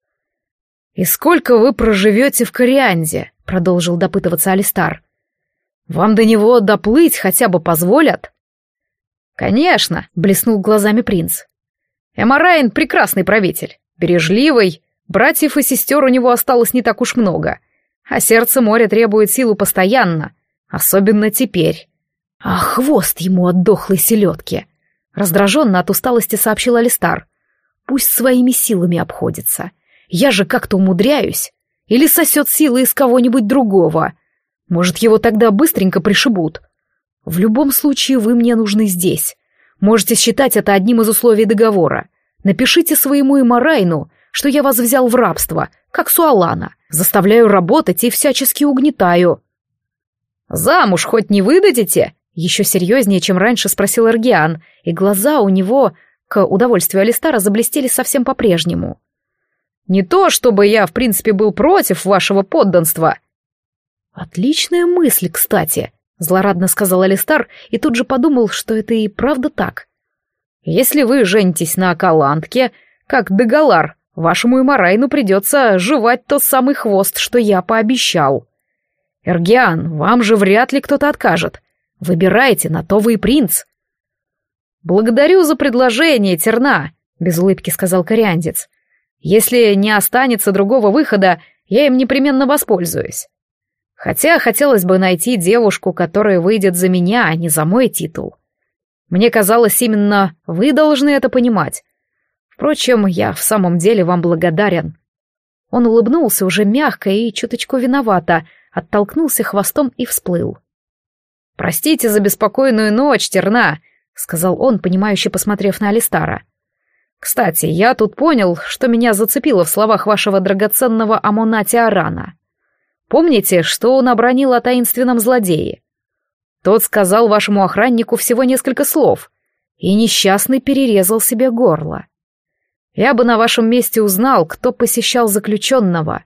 «И сколько вы проживете в Корианде?» — продолжил допытываться Алистар. «Вам до него доплыть хотя бы позволят?» «Конечно», — блеснул глазами принц. «Эмарайн — прекрасный правитель, бережливый, братьев и сестер у него осталось не так уж много, а сердце моря требует силу постоянно, особенно теперь». «А хвост ему от дохлой селедки!» — раздраженно от усталости сообщил Алистар. «Пусть своими силами обходится. Я же как-то умудряюсь. Или сосет силы из кого-нибудь другого. Может, его тогда быстренько пришибут. В любом случае вы мне нужны здесь. Можете считать это одним из условий договора. Напишите своему Эмарайну, что я вас взял в рабство, как Суалана. Заставляю работать и всячески угнетаю». «Замуж хоть не выдадите?» Еще серьезнее, чем раньше, спросил Эргиан, и глаза у него, к удовольствию Алистара, заблестели совсем по-прежнему. «Не то, чтобы я, в принципе, был против вашего подданства». «Отличная мысль, кстати», — злорадно сказал Алистар, и тут же подумал, что это и правда так. «Если вы женитесь на Акалантке, как Дегалар, вашему Эмарайну придется жевать тот самый хвост, что я пообещал. Эргиан, вам же вряд ли кто-то откажет. Выбирайте, на то вы и принц». «Благодарю за предложение, Терна», — без улыбки сказал кориандец. «Если не останется другого выхода, я им непременно воспользуюсь. Хотя хотелось бы найти девушку, которая выйдет за меня, а не за мой титул. Мне казалось, именно вы должны это понимать. Впрочем, я в самом деле вам благодарен». Он улыбнулся уже мягко и чуточку виновато, оттолкнулся хвостом и всплыл. «Простите за беспокойную ночь, Терна», — сказал он, понимающе посмотрев на Алистара. «Кстати, я тут понял, что меня зацепило в словах вашего драгоценного Амонати Арана. Помните, что он обронил о таинственном злодее? Тот сказал вашему охраннику всего несколько слов, и несчастный перерезал себе горло. Я бы на вашем месте узнал, кто посещал заключенного».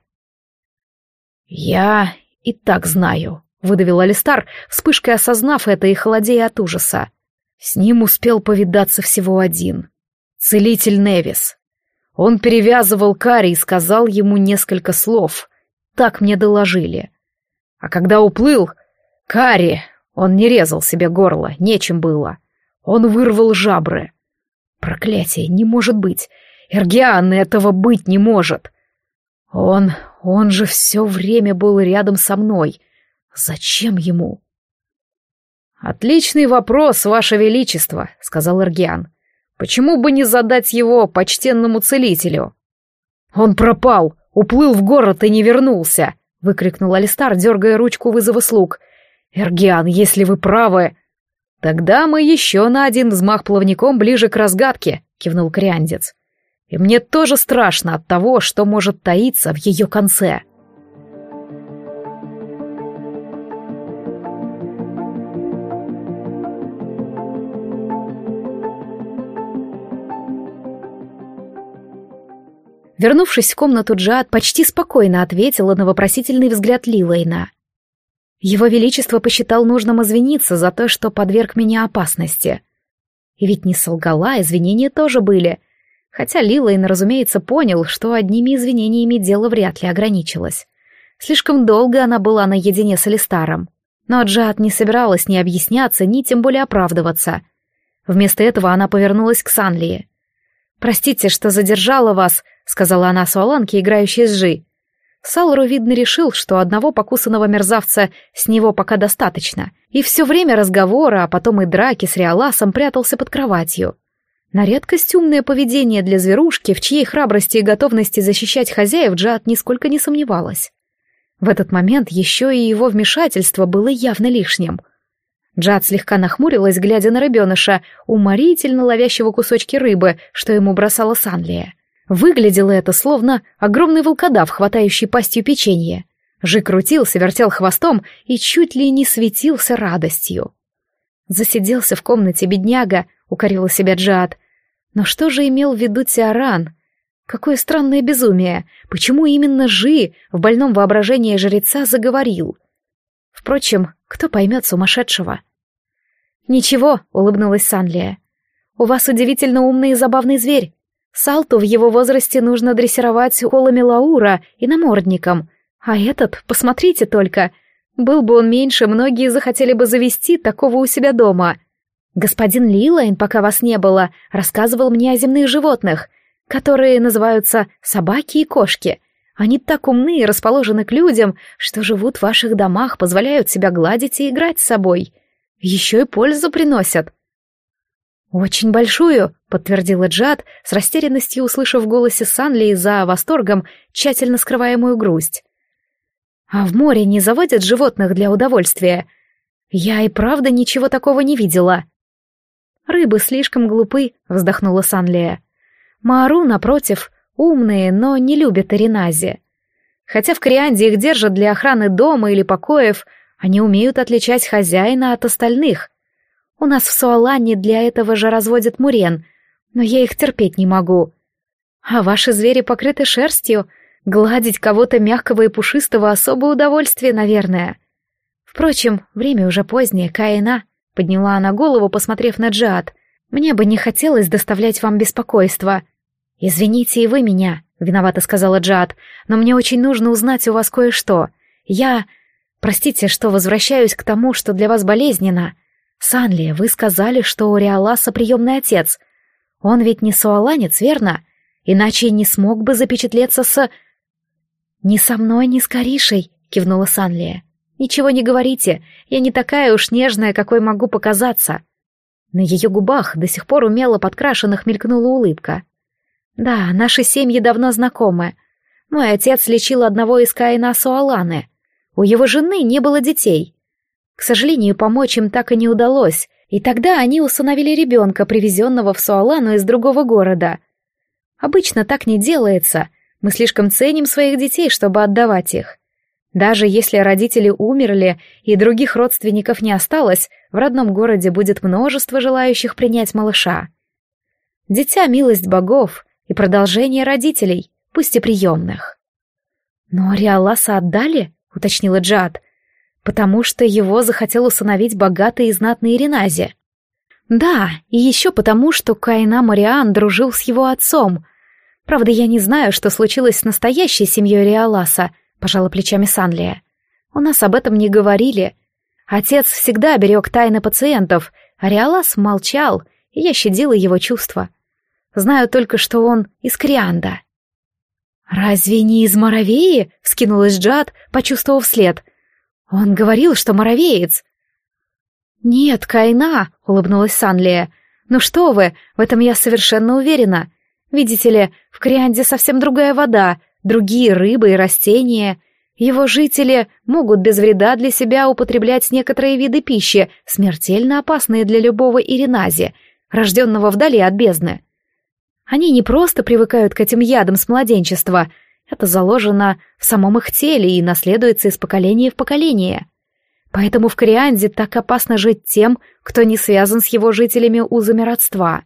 «Я и так знаю», — выдавил Алистар, вспышкой осознав это и холодея от ужаса. С ним успел повидаться всего один. Целитель Невис. Он перевязывал Кари и сказал ему несколько слов. Так мне доложили. А когда уплыл, Кари, он не резал себе горло, нечем было. Он вырвал жабры. Проклятие, не может быть. Эргиан, этого быть не может. Он, он же все время был рядом со мной. Зачем ему? «Отличный вопрос, Ваше Величество», — сказал Эргиан. «Почему бы не задать его почтенному целителю?» «Он пропал, уплыл в город и не вернулся», — выкрикнул Алистар, дергая ручку вызова слуг. «Эргиан, если вы правы...» «Тогда мы еще на один взмах плавником ближе к разгадке», — кивнул кориандец. «И мне тоже страшно от того, что может таиться в ее конце». Вернувшись в комнату, Джиад почти спокойно ответила на вопросительный взгляд Лилейна. Его Величество посчитал нужным извиниться за то, что подверг меня опасности. И ведь не солгала, извинения тоже были. Хотя Лилейн, разумеется, понял, что одними извинениями дело вряд ли ограничилось. Слишком долго она была наедине с Алистаром. Но Джиад не собиралась ни объясняться, ни тем более оправдываться. Вместо этого она повернулась к Санлии. «Простите, что задержала вас», — сказала она Суаланке, играющей с Жи. Салру, видно, решил, что одного покусанного мерзавца с него пока достаточно, и все время разговора, а потом и драки с Риаласом прятался под кроватью. На редкость умное поведение для зверушки, в чьей храбрости и готовности защищать хозяев Джиад нисколько не сомневалась. В этот момент еще и его вмешательство было явно лишним. Джиад слегка нахмурилась, глядя на рыбеныша, уморительно ловящего кусочки рыбы, что ему бросала Санлия. Выглядело это словно огромный волкодав, хватающий пастью печенье. Жи крутился, вертел хвостом и чуть ли не светился радостью. «Засиделся в комнате, бедняга», — укорила себя Джиад. Но что же имел в виду Тиаран? Какое странное безумие! Почему именно Жи в больном воображении жреца заговорил? Впрочем, кто поймет сумасшедшего? «Ничего», — улыбнулась Санлия. «У вас удивительно умный и забавный зверь. Салту в его возрасте нужно дрессировать колами Лаура и намордником. А этот, посмотрите только, был бы он меньше, многие захотели бы завести такого у себя дома. Господин Лилейн, пока вас не было, рассказывал мне о земных животных, которые называются собаки и кошки. Они так умны и расположены к людям, что живут в ваших домах, позволяют себя гладить и играть с собой. Еще и пользу приносят». «Очень большую», — подтвердила Джиад, с растерянностью услышав в голосе Санлии за восторгом тщательно скрываемую грусть. «А в море не заводят животных для удовольствия? Я и правда ничего такого не видела». «Рыбы слишком глупы», — вздохнула Санлия. «Маару, напротив, умные, но не любят Аринази. Хотя в Корианде их держат для охраны дома или покоев, они умеют отличать хозяина от остальных. У нас в Суаланне для этого же разводят мурен, но я их терпеть не могу. А ваши звери покрыты шерстью, гладить кого-то мягкого и пушистого особое удовольствие, наверное. Впрочем, время уже позднее, Каина», — подняла она голову, посмотрев на Джиад. «Мне бы не хотелось доставлять вам беспокойство». «Извините и вы меня», — виновато сказала Джиад, «но мне очень нужно узнать у вас кое-что. Я... Простите, что возвращаюсь к тому, что для вас болезненно. «Санлия, вы сказали, что у Риоласа приемный отец. Он ведь не суаланец, верно? Иначе не смог бы запечатлеться с...» «Ни со мной, ни с Каришей», — кивнула Санлия. «Ничего не говорите, я не такая уж нежная, какой могу показаться». На ее губах до сих пор умело подкрашенных мелькнула улыбка. «Да, наши семьи давно знакомы. Мой отец лечил одного из Каина Суаланы. У его жены не было детей. К сожалению, помочь им так и не удалось, и тогда они усыновили ребенка, привезенного в Суалану из другого города. Обычно так не делается, мы слишком ценим своих детей, чтобы отдавать их. Даже если родители умерли и других родственников не осталось, в родном городе будет множество желающих принять малыша. Дитя — милость богов и продолжение родителей, пусть и приемных». «Но Риоласа отдали?» — уточнила Джад. «Потому что его захотел усыновить богатый и знатный Иринази». «Да, и еще потому, что Каина Мориан дружил с его отцом. Правда, я не знаю, что случилось с настоящей семьей Риоласа», — пожала плечами Санлия. «У нас об этом не говорили. Отец всегда берег тайны пациентов, а Риолас молчал, и я щадила его чувства. Знаю только, что он из Крианда». «Разве не из Моровеи?» — вскинулась Джад, почувствовав след. «Он говорил, что моровеец». «Нет, Каина», — улыбнулась Санлия. «Ну что вы, в этом я совершенно уверена. Видите ли, в Крианде совсем другая вода, другие рыбы и растения. Его жители могут без вреда для себя употреблять некоторые виды пищи, смертельно опасные для любого Иринази, рожденного вдали от бездны. Они не просто привыкают к этим ядам с младенчества, это заложено в самом их теле и наследуется из поколения в поколение. Поэтому в Крианде так опасно жить тем, кто не связан с его жителями узами родства.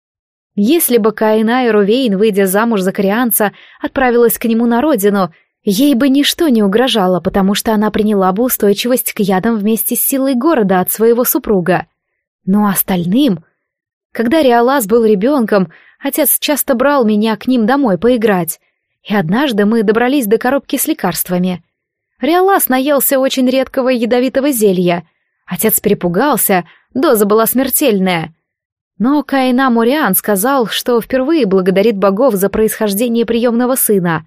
Если бы Каина Эрувейн, выйдя замуж за крианца, отправилась к нему на родину, ей бы ничто не угрожало, потому что она приняла бы устойчивость к ядам вместе с силой города от своего супруга. Но остальным... Когда Риолас был ребенком, отец часто брал меня к ним домой поиграть, и однажды мы добрались до коробки с лекарствами. Риолас наелся очень редкого ядовитого зелья. Отец перепугался, доза была смертельная. Но Каина Мориан сказал, что впервые благодарит богов за происхождение приемного сына.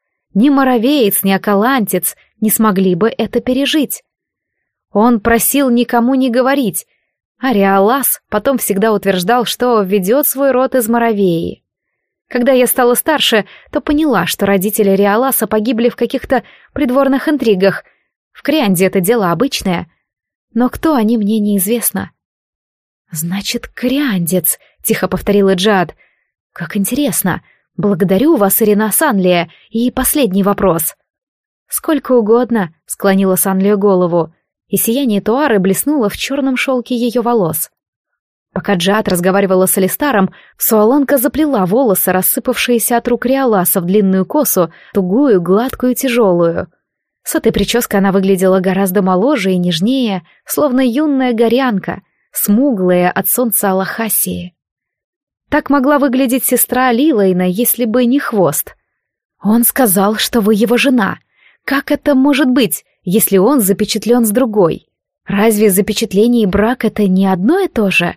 Ни моровеец, ни акалантец не смогли бы это пережить. Он просил никому не говорить, а Риолас потом всегда утверждал, что ведет свой род из Моровеи. Когда я стала старше, то поняла, что родители Риоласа погибли в каких-то придворных интригах. В Крианде это дело обычное. Но кто они, мне неизвестно. «Значит, криандец», — тихо повторила Джад. «Как интересно. Благодарю вас, Ирина Санлия. И последний вопрос». «Сколько угодно», — склонила Санлия голову, и сияние Туары блеснуло в черном шелке ее волос. Пока Джад разговаривала с Алистаром, Суаланка заплела волосы, рассыпавшиеся от рук Риоласа, в длинную косу, тугую, гладкую, тяжелую. С этой прической она выглядела гораздо моложе и нежнее, словно юная горянка, смуглая от солнца Алахасии. Так могла выглядеть сестра Лилайна, если бы не хвост. «Он сказал, что вы его жена. Как это может быть, если он запечатлен с другой? Разве запечатление и брак — это не одно и то же?»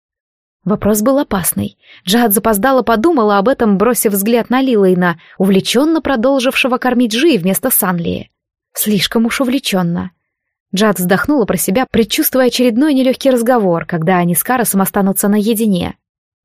Вопрос был опасный. Джад запоздала подумала об этом, бросив взгляд на Лилайна, увлеченно продолжившего кормить Жи вместо Санлии. Слишком уж увлеченно. Джад вздохнула про себя, предчувствуя очередной нелегкий разговор, когда они с Карасом останутся наедине.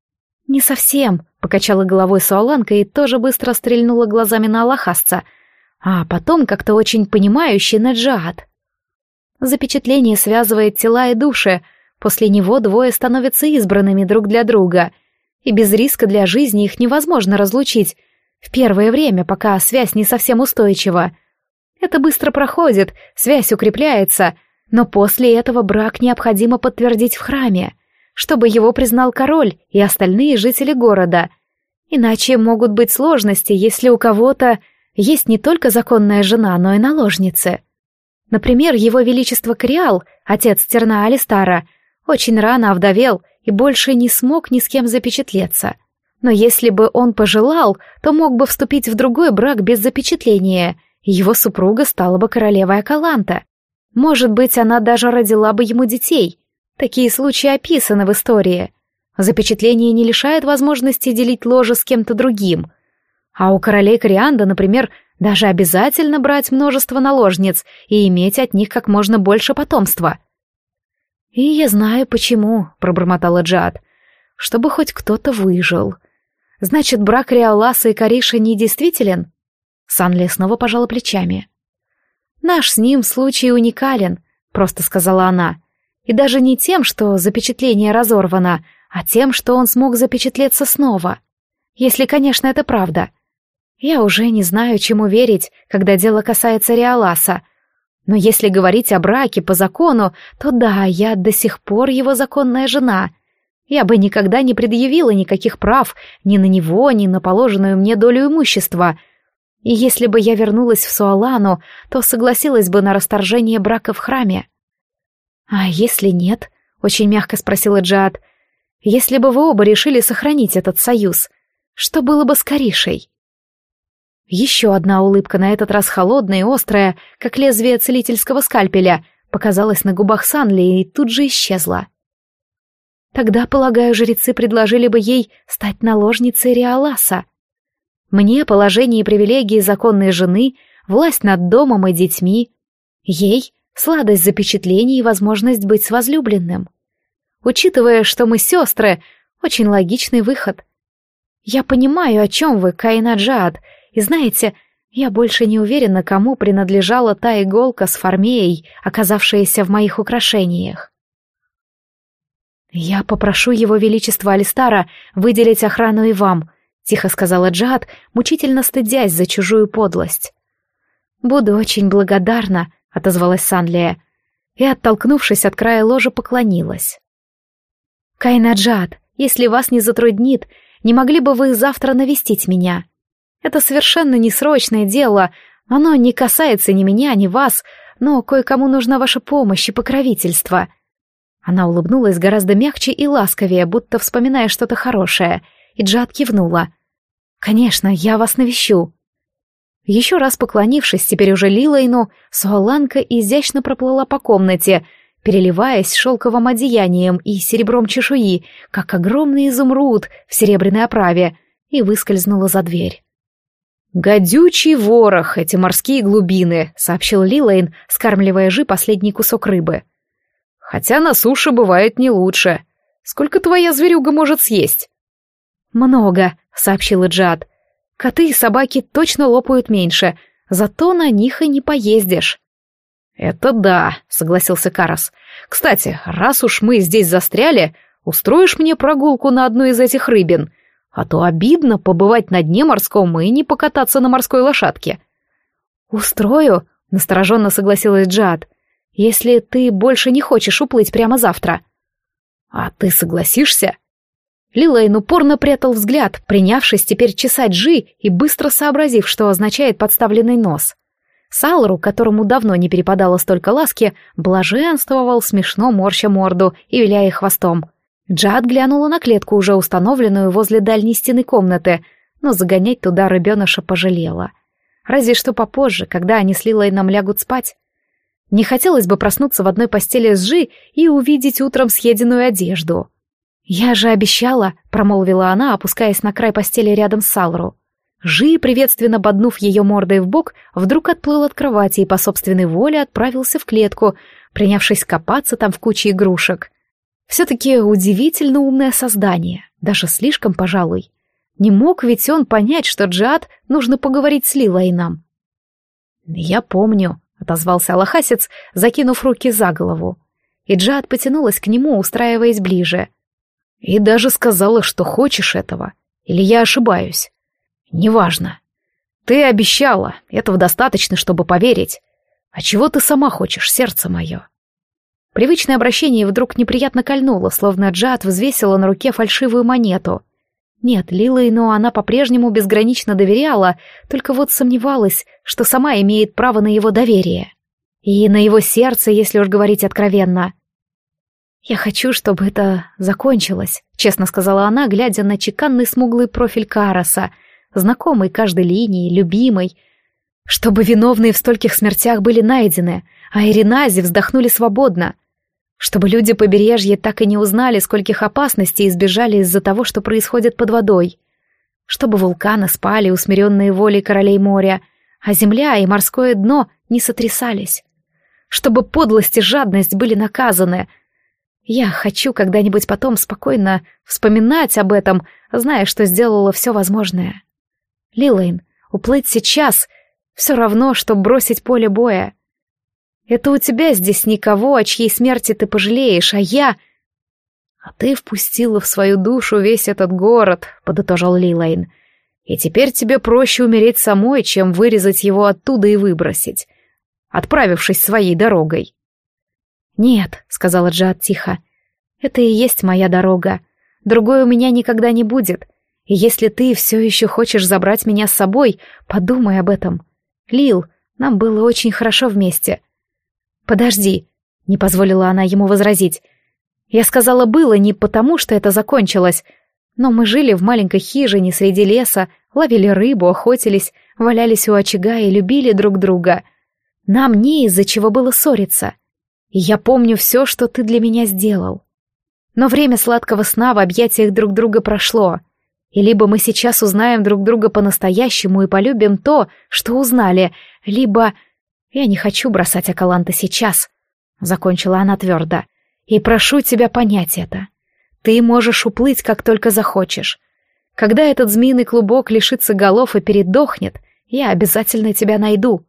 «Не совсем», — покачала головой Суаланка и тоже быстро стрельнула глазами на Алахасца, а потом как-то очень понимающе на Джад. Запечатление связывает тела и души, после него двое становятся избранными друг для друга, и без риска для жизни их невозможно разлучить, в первое время, пока связь не совсем устойчива. Это быстро проходит, связь укрепляется, но после этого брак необходимо подтвердить в храме, чтобы его признал король и остальные жители города. Иначе могут быть сложности, если у кого-то есть не только законная жена, но и наложницы. Например, его величество Криал, отец Терна Алистара, очень рано овдовел и больше не смог ни с кем запечатлеться. Но если бы он пожелал, то мог бы вступить в другой брак без запечатления, и его супруга стала бы королевой Акаланта. Может быть, она даже родила бы ему детей. Такие случаи описаны в истории. Запечатление не лишает возможности делить ложе с кем-то другим. А у королей Корианда, например, даже обязательно брать множество наложниц и иметь от них как можно больше потомства. «И я знаю, почему», — пробормотала Джиад, — «чтобы хоть кто-то выжил. Значит, брак Риоласа и Кариши недействителен?» Санли снова пожала плечами. «Наш с ним случай уникален», — просто сказала она. «И даже не тем, что запечатление разорвано, а тем, что он смог запечатлеться снова. Если, конечно, это правда. Я уже не знаю, чему верить, когда дело касается Риоласа. Но если говорить о браке по закону, то да, я до сих пор его законная жена. Я бы никогда не предъявила никаких прав ни на него, ни на положенную мне долю имущества. И если бы я вернулась в Суалану, то согласилась бы на расторжение брака в храме». «А если нет?» — очень мягко спросила Джиад. «Если бы вы оба решили сохранить этот союз, что было бы с Каришей?» Еще одна улыбка, на этот раз холодная и острая, как лезвие целительского скальпеля, показалась на губах Санли и тут же исчезла. «Тогда, полагаю, жрецы предложили бы ей стать наложницей Риоласа. Мне положение и привилегии законной жены, власть над домом и детьми. Ей сладость запечатлений и возможность быть с возлюбленным. Учитывая, что мы сестры, очень логичный выход. Я понимаю, о чем вы, Каина Джиад, и знаете, я больше не уверена, кому принадлежала та иголка с фармеей, оказавшаяся в моих украшениях. «Я попрошу его величества Алистара выделить охрану и вам», — тихо сказала Джиад, мучительно стыдясь за чужую подлость. «Буду очень благодарна», — отозвалась Санлия, и, оттолкнувшись от края ложа, поклонилась. «Каина Джиад, если вас не затруднит, не могли бы вы завтра навестить меня? Это совершенно несрочное дело, оно не касается ни меня, ни вас, но кое-кому нужна ваша помощь и покровительство». Она улыбнулась гораздо мягче и ласковее, будто вспоминая что-то хорошее, и Джиад кивнула. «Конечно, я вас навещу». Еще раз поклонившись теперь уже Лилайну, Суаланка изящно проплыла по комнате, переливаясь шелковым одеянием и серебром чешуи, как огромный изумруд в серебряной оправе, и выскользнула за дверь. «Гадючий ворох, эти морские глубины», — сообщил Лилайн, скармливая Жи последний кусок рыбы. «Хотя на суше бывает не лучше. Сколько твоя зверюга может съесть?» «Много», — сообщила Джиад. «Коты и собаки точно лопают меньше, зато на них и не поездишь». «Это да», — согласился Карас. «Кстати, раз уж мы здесь застряли, устроишь мне прогулку на одной из этих рыбин, а то обидно побывать на дне морском и не покататься на морской лошадке». «Устрою», — настороженно согласилась Джиад, «если ты больше не хочешь уплыть прямо завтра». «А ты согласишься?» Лилайн упорно прятал взгляд, принявшись теперь чесать Жи и быстро сообразив, что означает подставленный нос. Салру, которому давно не перепадало столько ласки, блаженствовал, смешно морща морду и виляя хвостом. Джиад глянула на клетку, уже установленную возле дальней стены комнаты, но загонять туда рыбеныша пожалела. Разве что попозже, когда они с Лилайном лягут спать. Не хотелось бы проснуться в одной постели с Жи и увидеть утром съеденную одежду. «Я же обещала», — промолвила она, опускаясь на край постели рядом с Салру. Жи, приветственно боднув ее мордой в бок, вдруг отплыл от кровати и по собственной воле отправился в клетку, принявшись копаться там в куче игрушек. Все-таки удивительно умное создание, даже слишком, пожалуй. Не мог ведь он понять, что Джиад нужно поговорить с Лилайном. «Я помню», — отозвался алахасец, закинув руки за голову. И Джиад потянулась к нему, устраиваясь ближе. «И даже сказала, что хочешь этого. Или я ошибаюсь? Неважно. Ты обещала, этого достаточно, чтобы поверить. А чего ты сама хочешь, сердце мое?» Привычное обращение вдруг неприятно кольнуло, словно Джиад взвесила на руке фальшивую монету. Нет, Лилайну она по-прежнему безгранично доверяла, только вот сомневалась, что сама имеет право на его доверие. И на его сердце, если уж говорить откровенно. «Я хочу, чтобы это закончилось», — честно сказала она, глядя на чеканный смуглый профиль Караса, знакомый каждой линией, любимый. «Чтобы виновные в стольких смертях были найдены, а Иринази вздохнули свободно. Чтобы люди побережья так и не узнали, скольких опасностей избежали из-за того, что происходит под водой. Чтобы вулканы спали, усмиренные волей королей моря, а земля и морское дно не сотрясались. Чтобы подлость и жадность были наказаны. Я хочу когда-нибудь потом спокойно вспоминать об этом, зная, что сделала все возможное. Лилейн, уплыть сейчас все равно, что бросить поле боя. Это у тебя здесь никого, о чьей смерти ты пожалеешь, а я... А ты впустила в свою душу весь этот город, подытожил Лилейн. И теперь тебе проще умереть самой, чем вырезать его оттуда и выбросить, отправившись своей дорогой. «Нет», — сказала Джиад тихо, — «это и есть моя дорога. Другой у меня никогда не будет. И если ты все еще хочешь забрать меня с собой, подумай об этом. Лил, нам было очень хорошо вместе». «Подожди», — не позволила она ему возразить. «Я сказала «было» не потому, что это закончилось, но мы жили в маленькой хижине среди леса, ловили рыбу, охотились, валялись у очага и любили друг друга. Нам не из-за чего было ссориться. И я помню все, что ты для меня сделал. Но время сладкого сна в объятиях друг друга прошло, и либо мы сейчас узнаем друг друга по-настоящему и полюбим то, что узнали, либо... Я не хочу бросать Акаланта сейчас», — закончила она твердо, — «и прошу тебя понять это. Ты можешь уплыть, как только захочешь. Когда этот змеиный клубок лишится голов и передохнет, я обязательно тебя найду».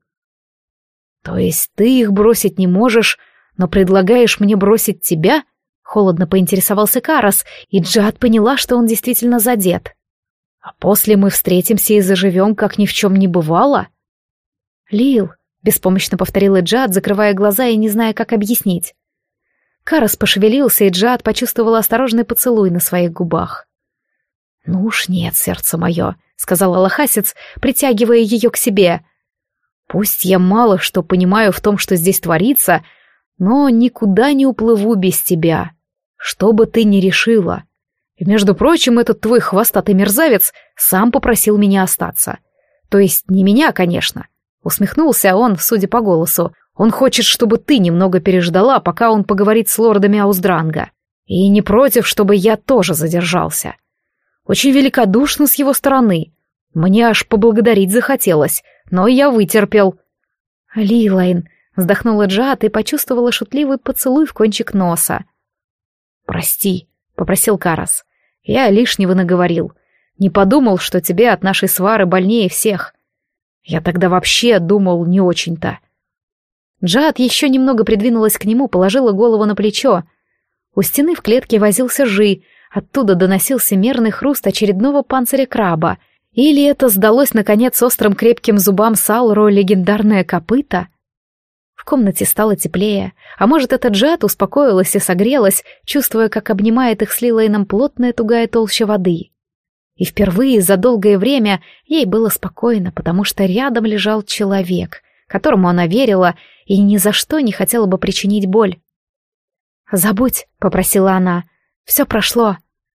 «То есть ты их бросить не можешь, но предлагаешь мне бросить тебя?» — холодно поинтересовался Карас, и Джиад поняла, что он действительно задет. «А после мы встретимся и заживем, как ни в чем не бывало?» «Лил», — беспомощно повторила Джиад, закрывая глаза и не зная, как объяснить. Карас пошевелился, и Джиад почувствовала осторожный поцелуй на своих губах. «Ну уж нет, сердце мое», — сказала лохасец, притягивая ее к себе. «Пусть я мало что понимаю в том, что здесь творится, но никуда не уплыву без тебя, что бы ты ни решила. И, между прочим, этот твой хвостатый мерзавец сам попросил меня остаться. То есть не меня, конечно». Усмехнулся он, судя по голосу. «Он хочет, чтобы ты немного переждала, пока он поговорит с лордами Ауздранга. И не против, чтобы я тоже задержался. Очень великодушно с его стороны. Мне аж поблагодарить захотелось, но я вытерпел». «Лилейн», — вздохнула Джиад и почувствовала шутливый поцелуй в кончик носа. «Прости», — попросил Карас. «Я лишнего наговорил. Не подумал, что тебе от нашей свары больнее всех. Я тогда вообще думал не очень-то». Джиад еще немного придвинулась к нему, положила голову на плечо. У стены в клетке возился Жи, оттуда доносился мерный хруст очередного панциря краба. Или это сдалось, наконец, острым крепким зубам Салру легендарное копыто? В комнате стало теплее, а может, эта Джиад успокоилась и согрелась, чувствуя, как обнимает их с Лилейном плотная тугая толща воды. И впервые за долгое время ей было спокойно, потому что рядом лежал человек, которому она верила и ни за что не хотела бы причинить боль. «Забудь», — попросила она, — «все прошло».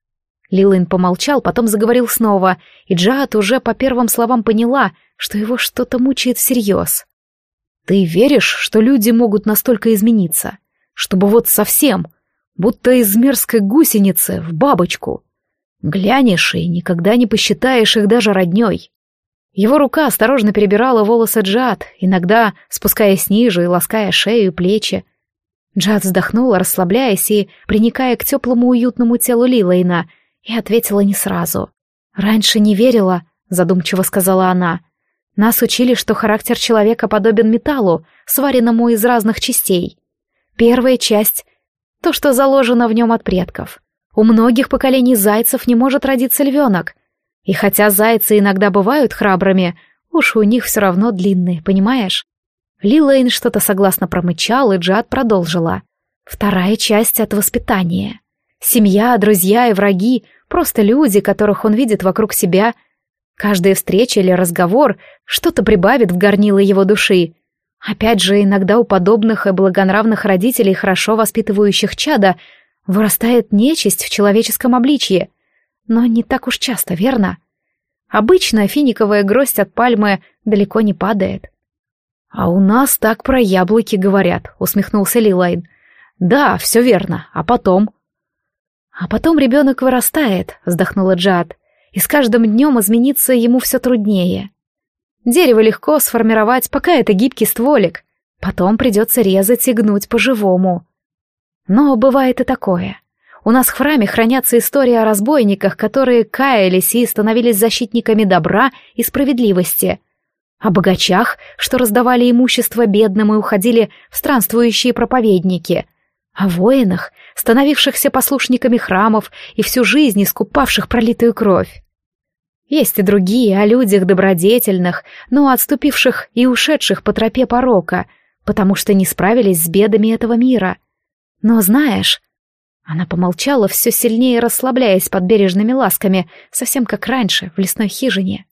Лилейн помолчал, потом заговорил снова, и Джиад уже по первым словам поняла, что его что-то мучает всерьез. «Ты веришь, что люди могут настолько измениться? Чтобы вот совсем, будто из мерзкой гусеницы в бабочку? Глянешь и никогда не посчитаешь их даже роднёй». Его рука осторожно перебирала волосы Джиад, иногда спускаясь ниже и лаская шею и плечи. Джиад вздохнула, расслабляясь и приникая к теплому уютному телу Лилейна, и ответила не сразу. «Раньше не верила», — задумчиво сказала она. «Нас учили, что характер человека подобен металлу, сваренному из разных частей. Первая часть — то, что заложено в нем от предков. У многих поколений зайцев не может родиться львенок. И хотя зайцы иногда бывают храбрыми, уши у них все равно длинные, понимаешь?» Лилейн что-то согласно промычал, и Джиад продолжила. «Вторая часть от воспитания. Семья, друзья и враги — просто люди, которых он видит вокруг себя. Каждая встреча или разговор что-то прибавит в горнило его души. Опять же, иногда у подобных и благонравных родителей, хорошо воспитывающих чада, вырастает нечисть в человеческом обличье. Но не так уж часто, верно? Обычно финиковая гроздь от пальмы далеко не падает». «А у нас так про яблоки говорят», — усмехнулся Лилейн. Да, все верно. А потом? А потом ребенок вырастает, вздохнула Джад, и с каждым днем измениться ему все труднее. Дерево легко сформировать, пока это гибкий стволик. Потом придется резать и гнуть по-живому. Но бывает и такое. У нас в храме хранятся истории о разбойниках, которые каялись и становились защитниками добра и справедливости. О богачах, что раздавали имущество бедным и уходили в странствующие проповедники. О воинах, становившихся послушниками храмов и всю жизнь искупавших пролитую кровь. Есть и другие о людях добродетельных, но отступивших и ушедших по тропе порока, потому что не справились с бедами этого мира. Но знаешь... Она помолчала, все сильнее расслабляясь под бережными ласками, совсем как раньше, в лесной хижине.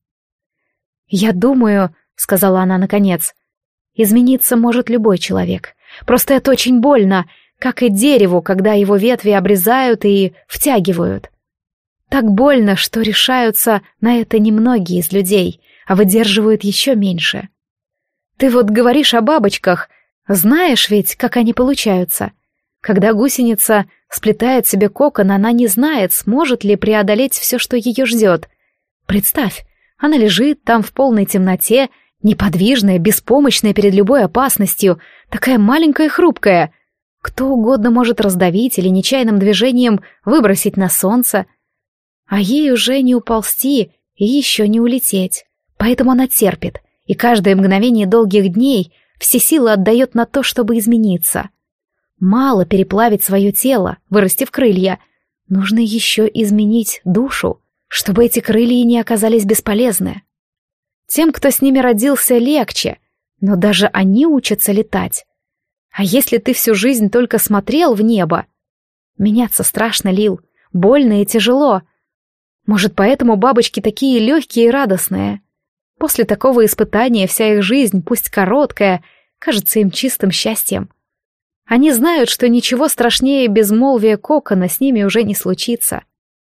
«Я думаю, — сказала она наконец, — измениться может любой человек. Просто это очень больно, как и дереву, когда его ветви обрезают и втягивают. Так больно, что решаются на это немногие из людей, а выдерживают еще меньше. Ты вот говоришь о бабочках, знаешь ведь, как они получаются. Когда гусеница сплетает себе кокон, она не знает, сможет ли преодолеть все, что ее ждет. Представь, она лежит там в полной темноте, неподвижная, беспомощная перед любой опасностью, такая маленькая и хрупкая. Кто угодно может раздавить или нечаянным движением выбросить на солнце. А ей уже не уползти и еще не улететь. Поэтому она терпит, и каждое мгновение долгих дней все силы отдает на то, чтобы измениться. Мало переплавить свое тело, вырастив крылья. Нужно еще изменить душу, чтобы эти крылья не оказались бесполезны. Тем, кто с ними родился, легче, но даже они учатся летать. А если ты всю жизнь только смотрел в небо? Меняться страшно, Лил, больно и тяжело. Может, поэтому бабочки такие легкие и радостные? После такого испытания вся их жизнь, пусть короткая, кажется им чистым счастьем. Они знают, что ничего страшнее безмолвия кокона с ними уже не случится.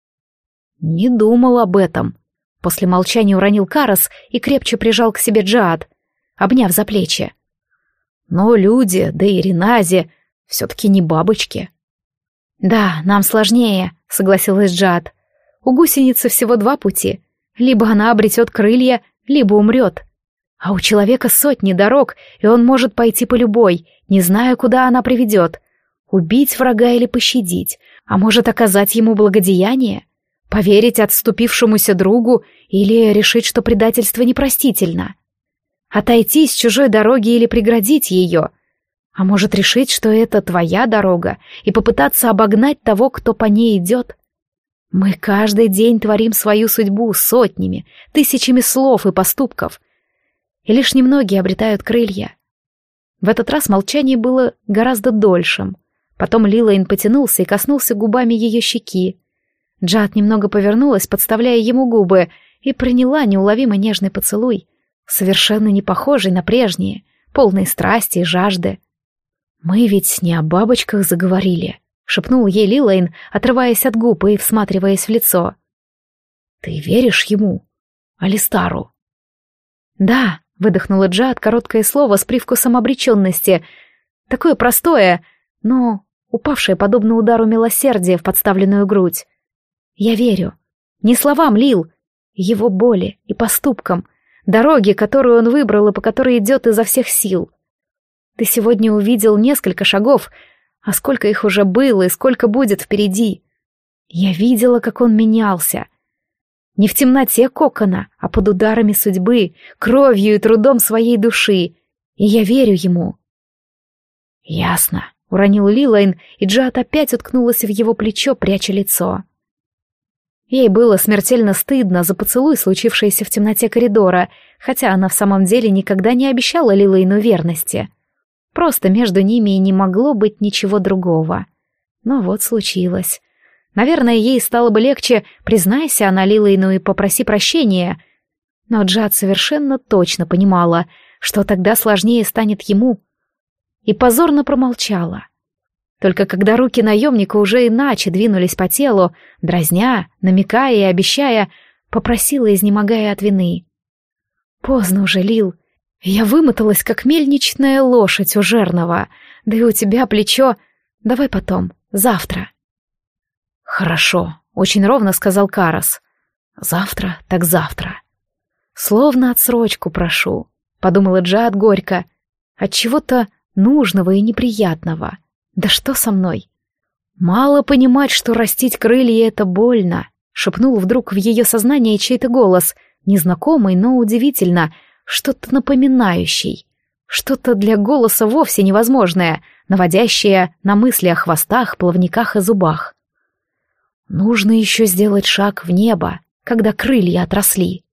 «Не думал об этом», — после молчания уронил Карас и крепче прижал к себе Джаад, обняв за плечи. «Но люди, да и Ренази, все-таки не бабочки». «Да, нам сложнее», — согласилась Джаад. «У гусеницы всего два пути. Либо она обретет крылья, либо умрет. А у человека сотни дорог, и он может пойти по любой, не зная, куда она приведет. Убить врага или пощадить, а может оказать ему благодеяние, поверить отступившемуся другу или решить, что предательство непростительно. Отойти с чужой дороги или преградить ее, а может решить, что это твоя дорога, и попытаться обогнать того, кто по ней идет. Мы каждый день творим свою судьбу сотнями, тысячами слов и поступков, и лишь немногие обретают крылья. В этот раз молчание было гораздо дольшим. Потом Лилейн потянулся и коснулся губами ее щеки. Джад немного повернулась, подставляя ему губы, и приняла неуловимо нежный поцелуй, совершенно не похожий на прежние, полные страсти и жажды. «Мы ведь не о бабочках заговорили», — шепнул ей Лилейн, отрываясь от губ и всматриваясь в лицо. «Ты веришь ему, Алистару?» «Да», — выдохнула Джад короткое слово с привкусом обреченности, такое простое, но упавшее подобно удару милосердия в подставленную грудь. «Я верю. Не словам, Лил, его боли и поступкам, дороге, которую он выбрал и по которой идет изо всех сил. Ты сегодня увидел несколько шагов, а сколько их уже было и сколько будет впереди. Я видела, как он менялся. Не в темноте кокона, а под ударами судьбы, кровью и трудом своей души. И я верю ему». «Ясно», — уронил Лилейн, и Джад опять уткнулась в его плечо, пряча лицо. Ей было смертельно стыдно за поцелуй, случившийся в темноте коридора, хотя она в самом деле никогда не обещала Лилейну верности. Просто между ними и не могло быть ничего другого. Но вот случилось. Наверное, ей стало бы легче, признайся она Лилейну и попроси прощения. Но Джад совершенно точно понимала, что тогда сложнее станет ему. И позорно промолчала. Только когда руки наемника уже иначе двинулись по телу, дразня, намекая и обещая, попросила, изнемогая от вины. «Поздно уже, Лил. Я вымоталась, как мельничная лошадь у жернова, да и у тебя плечо... Давай потом, завтра. Хорошо, очень ровно сказал Карас. Завтра так завтра. Словно отсрочку прошу, подумала Джад горько. От чего-то нужного и неприятного. Да что со мной? Мало понимать, что растить крылья — это больно, шепнул вдруг в ее сознание чей-то голос, незнакомый, но удивительно, что-то напоминающий, что-то для голоса вовсе невозможное, наводящее на мысли о хвостах, плавниках и зубах. Нужно еще сделать шаг в небо, когда крылья отросли.